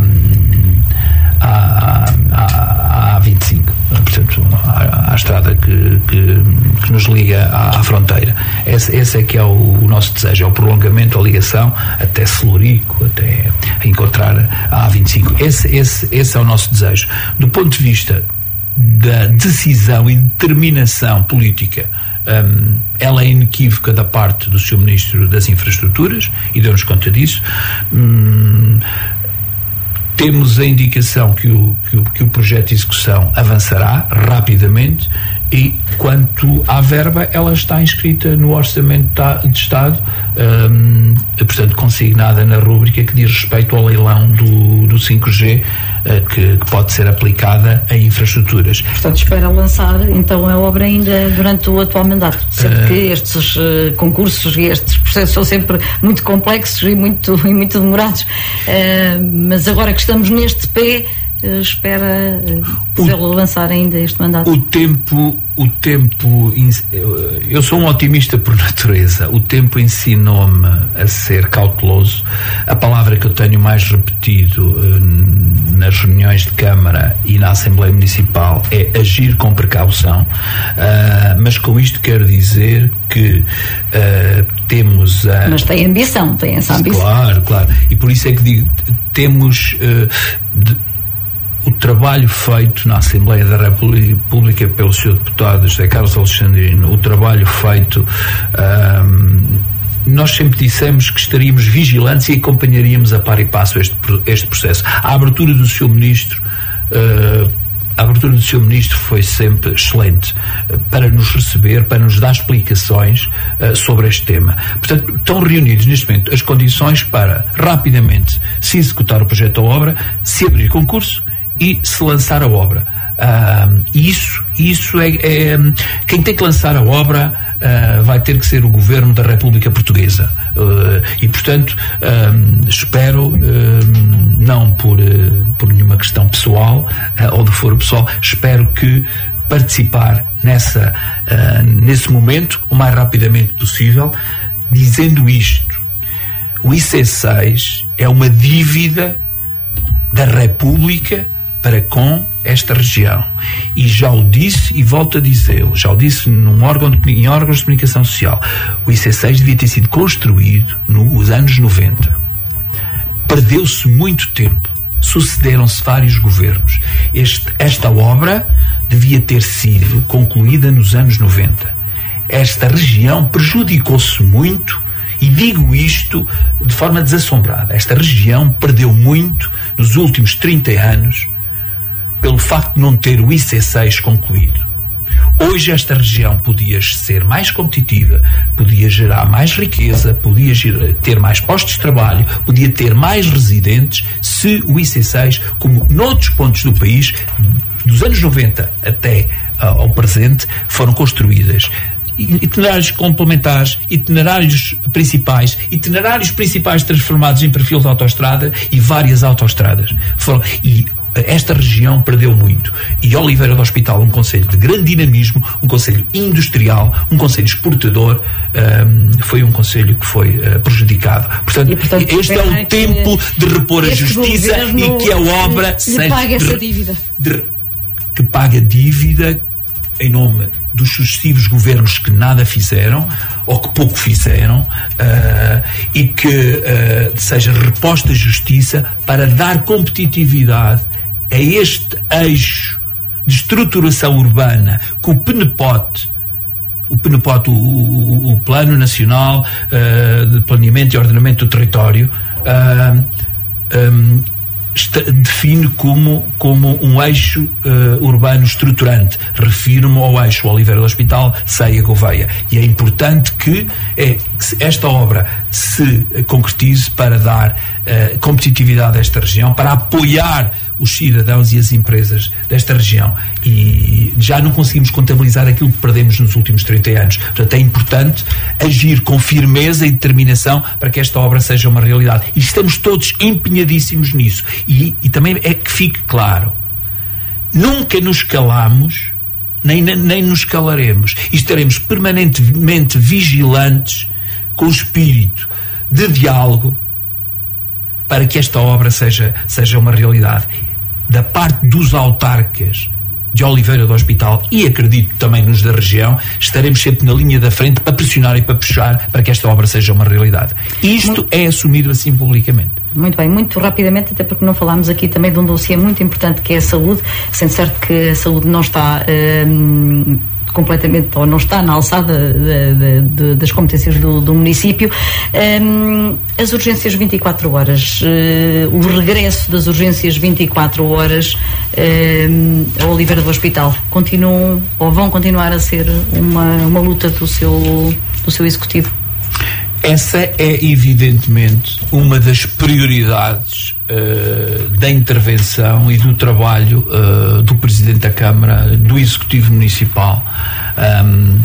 à, à, à vinte e cinco, portanto, à, à estrada que, que, que nos liga à, à fronteira. Esse, esse é que é o, o nosso desejo, é o prolongamento, a ligação até Celurico, até encontrar a A vinte e cinco. Esse, esse, esse é o nosso desejo. Do ponto de vista da decisão e determinação política, um, ela é inequívoca da parte do senhor Ministro das Infraestruturas, e deu-nos conta disso. Hum, temos a indicação que o, que, o, que o projeto de execução avançará rapidamente, e quanto à verba, ela está inscrita no Orçamento de Estado, um, portanto consignada na rúbrica que diz respeito ao leilão do, do cinco G, uh, que, que pode ser aplicada a infraestruturas. Portanto, espera lançar então a obra ainda durante o atual mandato, sendo uh, que estes uh, concursos e estes processos são sempre muito complexos e muito, e muito demorados, uh, mas agora que estamos neste pé, espera vê-lo lançar ainda este mandato? O tempo, o tempo, eu sou um otimista por natureza. O tempo ensinou-me a ser cauteloso. A palavra que eu tenho mais repetido nas reuniões de Câmara e na Assembleia Municipal é agir com precaução, uh, mas com isto quero dizer que uh, temos... Uh, mas tem ambição, tem essa ambição. Claro, claro. E por isso é que digo, temos... Uh, de, o trabalho feito na Assembleia da República pelo senhor Deputado José Carlos Alexandrino, o trabalho feito, um, nós sempre dissemos que estaríamos vigilantes e acompanharíamos a par e passo este, este processo. A abertura do senhor Ministro, uh, a abertura do senhor Ministro foi sempre excelente uh, para nos receber, para nos dar explicações uh, sobre este tema. Portanto, estão reunidos neste momento as condições para rapidamente se executar o projeto da obra, se abrir concurso e se lançar a obra. Uh, isso, isso é, é quem tem que lançar a obra uh, vai ter que ser o Governo da República Portuguesa, uh, e portanto uh, espero, uh, não por, uh, por nenhuma questão pessoal uh, ou de foro pessoal, espero que participar nessa, uh, nesse momento o mais rapidamente possível, dizendo isto: o I C seis é uma dívida da República para com esta região, e já o disse e volto a dizê-lo, já o disse num órgão de, em órgãos de comunicação social, o I C seis devia ter sido construído nos anos noventa. Perdeu-se muito tempo, sucederam-se vários governos. Este, esta obra devia ter sido concluída nos anos noventa. Esta região prejudicou-se muito, e digo isto de forma desassombrada. Esta região perdeu muito nos últimos trinta anos pelo facto de não ter o I C seis concluído. Hoje esta região podia ser mais competitiva, podia gerar mais riqueza, podia gerar, ter mais postos de trabalho, podia ter mais residentes se o I C seis, como noutros pontos do país, dos anos noventa até uh, ao presente, foram construídas itinerários complementares, itinerários principais, itinerários principais transformados em perfil de autoestrada e várias autoestradas. Foram, e esta região perdeu muito. E Oliveira do Hospital, um concelho de grande dinamismo, um concelho industrial, um concelho exportador, um, foi um concelho que foi uh, prejudicado. Portanto, e, portanto este é o tempo de repor a justiça e que a obra seja pague essa dívida. De, que pague a dívida em nome dos sucessivos governos que nada fizeram ou que pouco fizeram, uh, e que uh, seja reposta a justiça para dar competitividade a este eixo de estruturação urbana que o PNPOT, o PNPOT, o, o, o Plano Nacional uh, de Planeamento e Ordenamento do Território, uh, um, Está, define como, como um eixo uh, urbano estruturante. Refiro-me ao eixo Oliveira do Hospital, Ceia, Gouveia. E é importante que, é, que esta obra se concretize para dar uh, competitividade a esta região, para apoiar os cidadãos e as empresas desta região. E já não conseguimos contabilizar aquilo que perdemos nos últimos trinta anos. Portanto, é importante agir com firmeza e determinação para que esta obra seja uma realidade. E estamos todos empenhadíssimos nisso. E, e também é que fique claro, nunca nos calamos, nem, nem nos calaremos. E estaremos permanentemente vigilantes com o espírito de diálogo para que esta obra seja, seja uma realidade. Da parte dos autarcas de Oliveira do Hospital, e acredito também nos da região, estaremos sempre na linha da frente para pressionar e para puxar para que esta obra seja uma realidade. Isto muito, é assumido assim publicamente. Muito bem, muito rapidamente, até porque não falámos aqui também de um dossiê muito importante que é a saúde, sendo certo que a saúde não está hum, completamente, ou não está na alçada de, de, de, das competências do, do município. Um, as urgências vinte e quatro horas, uh, o regresso das urgências vinte e quatro horas um, a Oliveira do Hospital, continuam ou vão continuar a ser uma, uma luta do seu, do seu executivo? Essa é evidentemente uma das prioridades uh, da intervenção e do trabalho uh, do Presidente da Câmara, do Executivo Municipal. Um,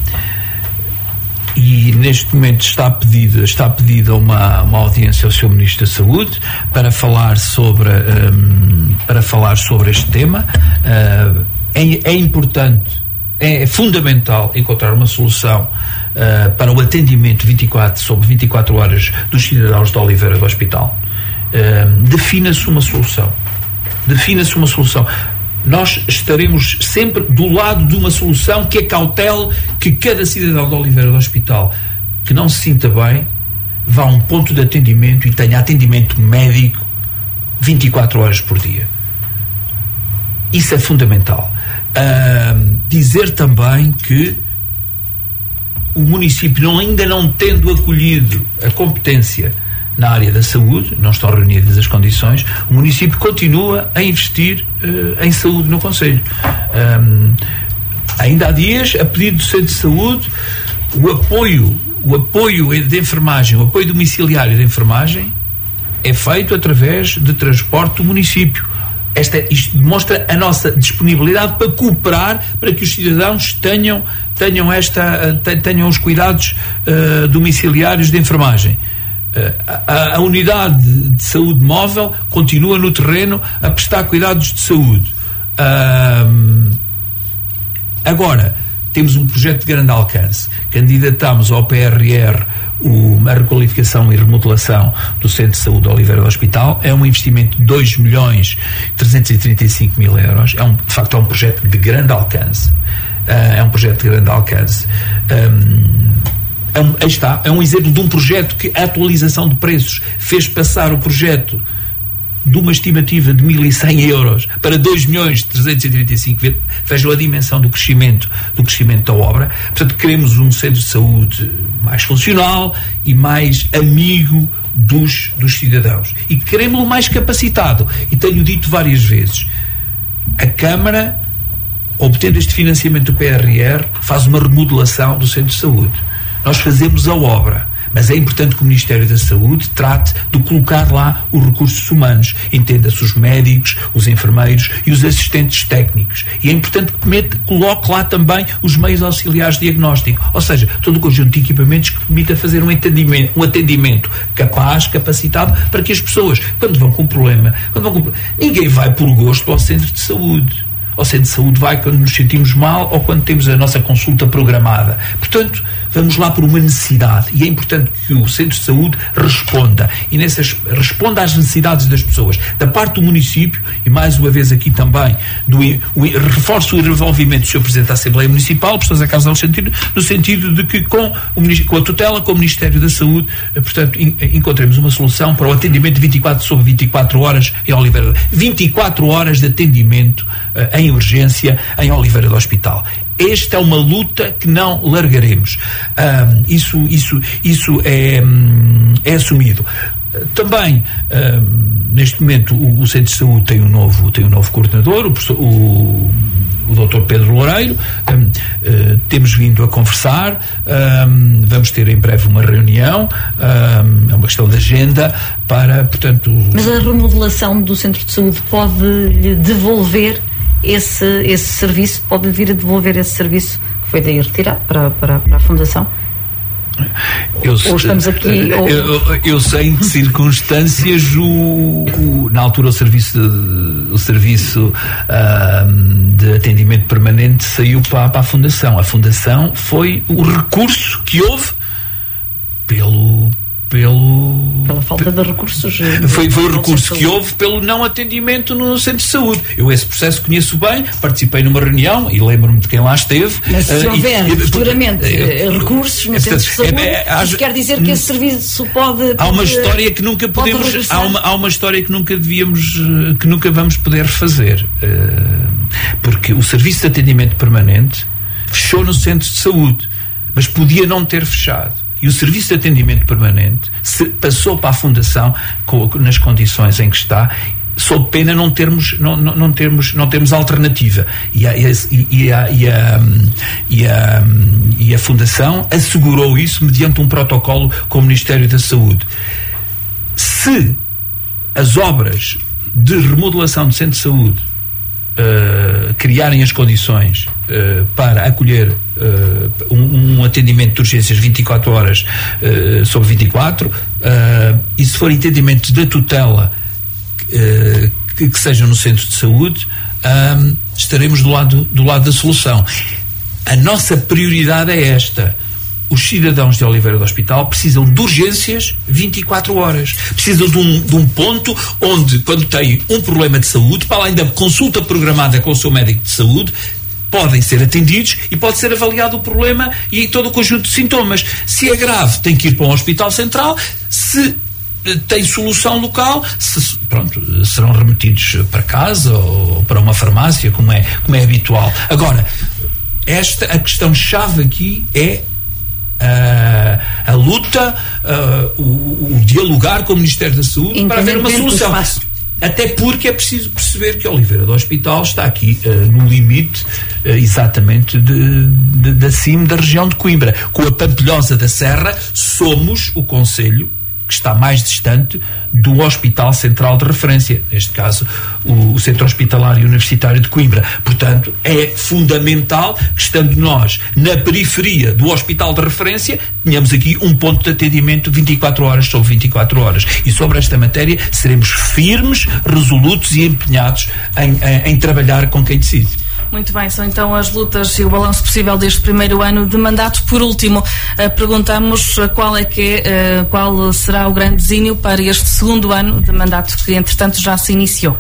e neste momento está pedida, está pedida uma, uma audiência ao senhor Ministro da Saúde para falar sobre, um, para falar sobre este tema. Uh, é, é importante, é fundamental encontrar uma solução uh, para o atendimento vinte e quatro sobre vinte e quatro horas dos cidadãos de Oliveira do Hospital. Uh, defina-se uma solução. defina-se uma solução. Nós estaremos sempre do lado de uma solução que acautele que cada cidadão de Oliveira do Hospital que não se sinta bem vá a um ponto de atendimento e tenha atendimento médico vinte e quatro horas por dia. Isso é fundamental. Uh, dizer também que o município, não, ainda não tendo acolhido a competência na área da saúde, não estão reunidas as condições, o município continua a investir uh, em saúde no concelho. Um, ainda há dias, a pedido do Centro de Saúde, o apoio, o apoio de enfermagem, o apoio domiciliário de enfermagem é feito através de transporte do município. Esta, isto demonstra a nossa disponibilidade para cooperar para que os cidadãos tenham, tenham, esta, tenham os cuidados uh, domiciliários de enfermagem. A, a unidade de saúde móvel continua no terreno a prestar cuidados de saúde. Um, agora, temos um projeto de grande alcance. Candidatamos ao P R R o, a requalificação e remodelação do Centro de Saúde de Oliveira do Hospital. É um investimento de dois milhões trezentos e trinta e cinco mil euros. É um, de facto, é um projeto de grande alcance. Uh, é um projeto de grande alcance. Um, É um, aí está, é um exemplo de um projeto que a atualização de preços fez passar o projeto de uma estimativa de mil e cem euros para dois milhões trezentos e trinta e cinco. Vejam a dimensão do crescimento, do crescimento da obra. Portanto, queremos um centro de saúde mais funcional e mais amigo dos, dos cidadãos. E queremos-lo mais capacitado. E tenho dito várias vezes, a Câmara, obtendo este financiamento do P R R, faz uma remodelação do centro de saúde. Nós fazemos a obra, mas é importante que o Ministério da Saúde trate de colocar lá os recursos humanos, entenda-se os médicos, os enfermeiros e os assistentes técnicos. E é importante que mete, coloque lá também os meios auxiliares de diagnóstico, ou seja, todo o conjunto de equipamentos que permita fazer um atendimento, um atendimento capaz, capacitado, para que as pessoas, quando vão com um problema, quando vão com, ninguém vai por gosto ao centro de saúde. Ao centro de saúde vai quando nos sentimos mal ou quando temos a nossa consulta programada. Portanto, vamos lá por uma necessidade e é importante que o centro de saúde responda e nessas, responda às necessidades das pessoas. Da parte do município, e mais uma vez aqui também, do, o, reforço o envolvimento do senhor Presidente da Assembleia Municipal, pessoas a causa no sentido, no sentido de que com, o, com a tutela, com o Ministério da Saúde, portanto, in, encontremos uma solução para o atendimento de vinte e quatro sobre vinte e quatro horas em Oliveira. vinte e quatro horas de atendimento uh, em emergência em Oliveira do Hospital. Esta é uma luta que não largaremos. Um, isso isso, isso é, é assumido. Também, um, neste momento, o, o Centro de Saúde tem um novo, tem um novo coordenador, o, o, o doutor Pedro Loureiro. Um, uh, temos vindo a conversar, um, vamos ter em breve uma reunião, um, é uma questão de agenda para, portanto... Mas a remodelação do Centro de Saúde pode-lhe devolver esse, esse serviço, pode vir a devolver esse serviço que foi daí retirado para, para, para a Fundação? Eu, ou estamos aqui eu, ou... eu, eu sei em que circunstâncias o, o, na altura o serviço de, o serviço uh, de atendimento permanente saiu para, para a Fundação. A Fundação foi o recurso que houve pelo pelo pela falta de recursos. Foi, foi o recurso que houve pelo não atendimento no centro de saúde. Eu esse processo conheço bem, participei numa reunião e lembro-me de quem lá esteve. Mas se uh, houver e, futuramente uh, recursos no centro de saúde, é, é, isso quer dizer que esse serviço pode... Há uma história que nunca podemos... Há uma, há uma história que nunca devíamos... que nunca vamos poder fazer. Uh, porque o serviço de atendimento permanente fechou no centro de saúde, mas podia não ter fechado. E o serviço de atendimento permanente se passou para a Fundação com, nas condições em que está, sob pena não termos, não, não, não termos, não termos alternativa. E a, e, a, e, a, e, a, e a Fundação assegurou isso mediante um protocolo com o Ministério da Saúde. Se as obras de remodelação do Centro de Saúde Uh, criarem as condições uh, para acolher uh, um, um atendimento de urgências vinte e quatro horas uh, sobre vinte e quatro, uh, e se for entendimento da tutela uh, que, que sejam no centro de saúde, um, estaremos do lado, do lado da solução. A nossa prioridade é esta: os cidadãos de Oliveira do Hospital precisam de urgências vinte e quatro horas. Precisam de um, de um ponto onde, quando têm um problema de saúde, para além da consulta programada com o seu médico de saúde, podem ser atendidos e pode ser avaliado o problema e todo o conjunto de sintomas. Se é grave, tem que ir para um hospital central. Se tem solução local, se, pronto, serão remetidos para casa ou para uma farmácia, como é, como é habitual. Agora, esta, a questão-chave aqui é Uh, a luta, uh, o, o dialogar com o Ministério da Saúde para haver uma solução. Até porque é preciso perceber que Oliveira do Hospital está aqui uh, no limite uh, exatamente de, de, de acima da região de Coimbra. Com a Pampilhosa da Serra, somos o concelho que está mais distante do Hospital Central de Referência, neste caso o, o Centro Hospitalar e Universitário de Coimbra. Portanto, é fundamental que, estando nós na periferia do Hospital de Referência, tenhamos aqui um ponto de atendimento vinte e quatro horas sobre vinte e quatro horas. E sobre esta matéria seremos firmes, resolutos e empenhados em, em, em trabalhar com quem decide. Muito bem, são então as lutas e o balanço possível deste primeiro ano de mandato. Por último, uh, perguntamos qual é que é, uh, qual será o grande desígnio para este segundo ano de mandato que, entretanto, já se iniciou.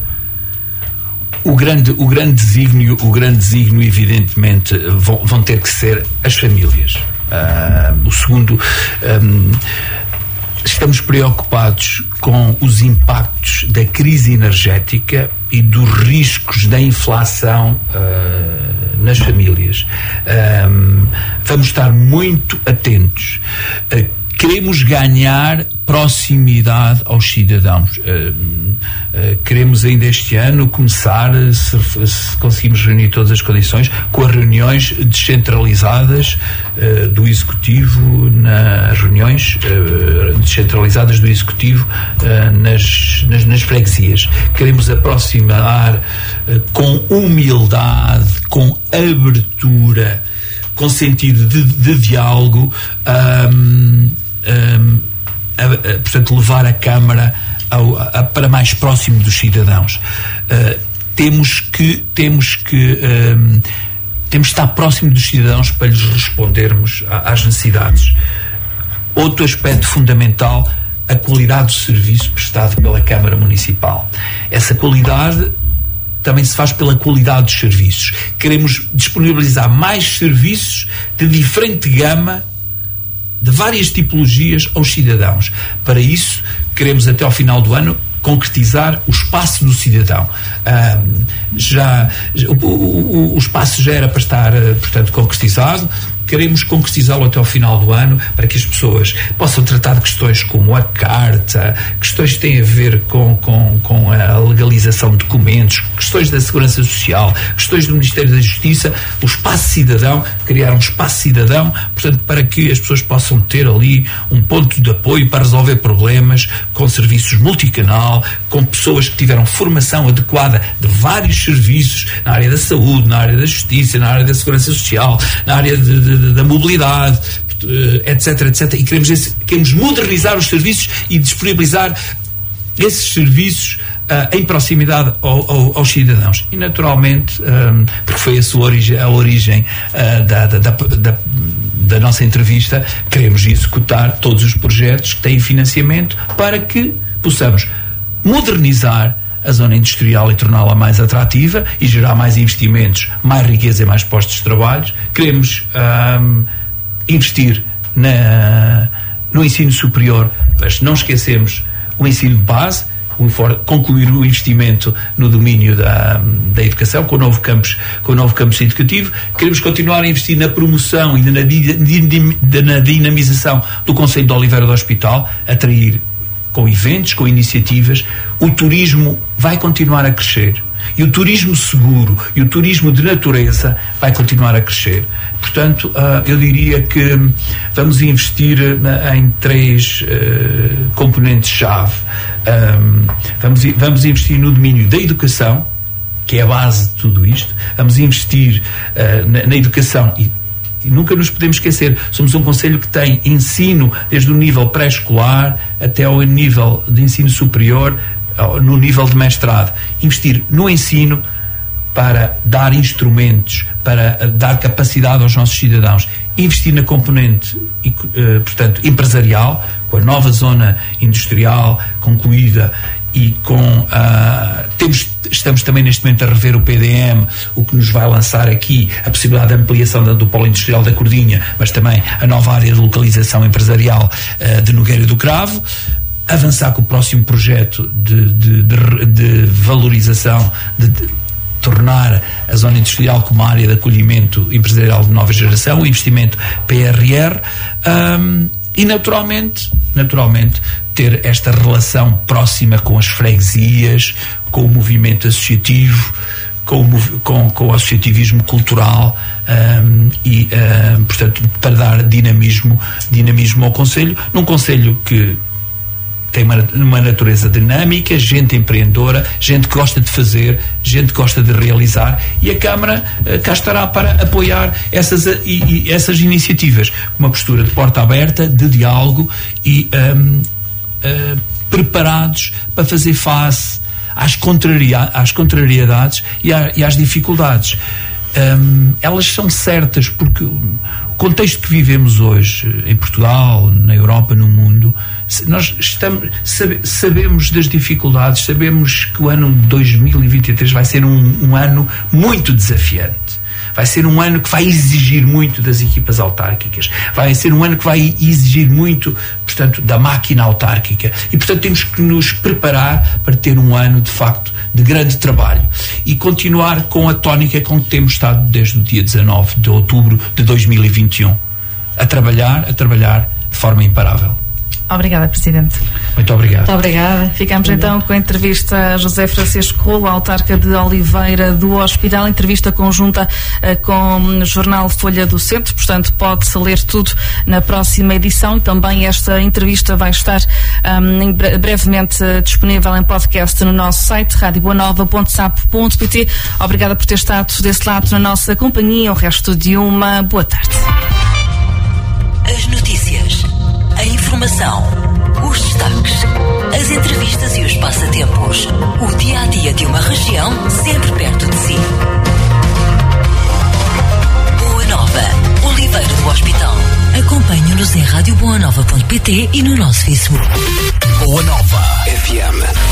O grande, o grande desígnio, o grande desígnio, evidentemente, vão, vão ter que ser as famílias. Uh, o segundo, um, estamos preocupados com os impactos da crise energética e dos riscos da inflação uh, nas famílias. Um, vamos estar muito atentos. Uh, queremos ganhar proximidade aos cidadãos. Uh, uh, queremos ainda este ano começar, se, se conseguimos reunir todas as condições, com as reuniões descentralizadas uh, do Executivo, nas reuniões uh, descentralizadas do Executivo uh, nas, nas, nas freguesias. Queremos aproximar uh, com humildade, com abertura, com sentido de, de diálogo, um, um, a, a, portanto, levar a Câmara ao, a, para mais próximo dos cidadãos. Uh, temos que temos que um, temos que estar próximo dos cidadãos para lhes respondermos a, às necessidades. Outro aspecto fundamental, a qualidade do serviço prestado pela Câmara Municipal. Essa qualidade também se faz pela qualidade dos serviços. Queremos disponibilizar mais serviços de diferente gama, de várias tipologias aos cidadãos. Para isso, queremos até ao final do ano concretizar o espaço do cidadão. Um, já, já o, o, o espaço já era para estar, portanto, concretizado. Queremos concretizá-lo até ao final do ano para que as pessoas possam tratar de questões como a carta, questões que têm a ver com, com, com a legalização de documentos, questões da segurança social, questões do Ministério da Justiça, o espaço cidadão, criar um espaço cidadão, portanto, para que as pessoas possam ter ali um ponto de apoio para resolver problemas, com serviços multicanal, com pessoas que tiveram formação adequada de vários serviços, na área da saúde, na área da justiça, na área da segurança social, na área de, de da mobilidade, etc, etc, e queremos, esse, queremos modernizar os serviços e disponibilizar esses serviços uh, em proximidade ao, ao, aos cidadãos. E naturalmente, um, porque foi a sua origem, a origem uh, da, da, da, da, da nossa entrevista, queremos executar todos os projetos que têm financiamento para que possamos modernizar a zona industrial e torná-la mais atrativa e gerar mais investimentos, mais riqueza e mais postos de trabalho. Queremos um, investir na, no ensino superior, mas não esquecemos o ensino de base, o, concluir o investimento no domínio da, da educação, com o novo campus, com o novo campus educativo. Queremos continuar a investir na promoção e na, na dinamização do Concelho de Oliveira do Hospital, atrair com eventos, com iniciativas. O turismo vai continuar a crescer e o turismo seguro e o turismo de natureza vai continuar a crescer. Portanto, uh, eu diria que vamos investir uh, em três uh, componentes-chave. Um, vamos, vamos investir no domínio da educação, que é a base de tudo isto. Vamos investir uh, na, na educação e E nunca nos podemos esquecer, somos um concelho que tem ensino desde o nível pré-escolar até ao nível de ensino superior, no nível de mestrado. Investir no ensino para dar instrumentos, para dar capacidade aos nossos cidadãos, investir na componente, uh, portanto, empresarial, com a nova zona industrial concluída e com uh, temos, estamos também neste momento a rever o P D M, o que nos vai lançar aqui a possibilidade de ampliação do, do polo industrial da Cordinha, mas também a nova área de localização empresarial uh, de Nogueira do Cravo, avançar com o próximo projeto de, de, de, de valorização, de, de tornar a zona industrial como área de acolhimento empresarial de nova geração, o investimento P R R, um, e naturalmente, naturalmente ter esta relação próxima com as freguesias, com o movimento associativo, com o, com, com o associativismo cultural, um, e, um, portanto, para dar dinamismo, dinamismo ao Conselho, num Conselho que tem uma, uma natureza dinâmica, gente empreendedora, gente que gosta de fazer, gente que gosta de realizar, e a Câmara uh, cá estará para apoiar essas, uh, e, e essas iniciativas, com uma postura de porta aberta, de diálogo e um, uh, preparados para fazer face às, contraria, às contrariedades e, a, e às dificuldades. Um, elas são certas, porque o contexto que vivemos hoje em Portugal, na Europa, no mundo, nós estamos, sabe, sabemos das dificuldades, sabemos que o ano dois mil e vinte e três vai ser um, um ano muito desafiante. Vai ser um ano que vai exigir muito das equipas autárquicas, vai ser um ano que vai exigir muito, portanto, da máquina autárquica, e portanto temos que nos preparar para ter um ano de facto de grande trabalho e continuar com a tónica com que temos estado desde o dia dezanove de outubro de dois mil e vinte e um, a trabalhar, a trabalhar de forma imparável. Obrigada, Presidente. Muito obrigado. Muito obrigada. Ficamos então com a entrevista a José Francisco Rolo, autarca de Oliveira do Hospital, entrevista conjunta uh, com o jornal Folha do Centro, portanto pode-se ler tudo na próxima edição, e também esta entrevista vai estar um, em bre- brevemente uh, disponível em podcast no nosso site rádio boa nova ponto sap ponto pt. Obrigada por ter estado desse lado na nossa companhia. O resto de uma boa tarde. As notícias, a informação, os destaques, as entrevistas e os passatempos. O dia-a-dia de uma região sempre perto de si. Boa Nova, Oliveira do Hospital. Acompanhe-nos em rádio boa nova ponto pt e no nosso Facebook. Boa Nova F M.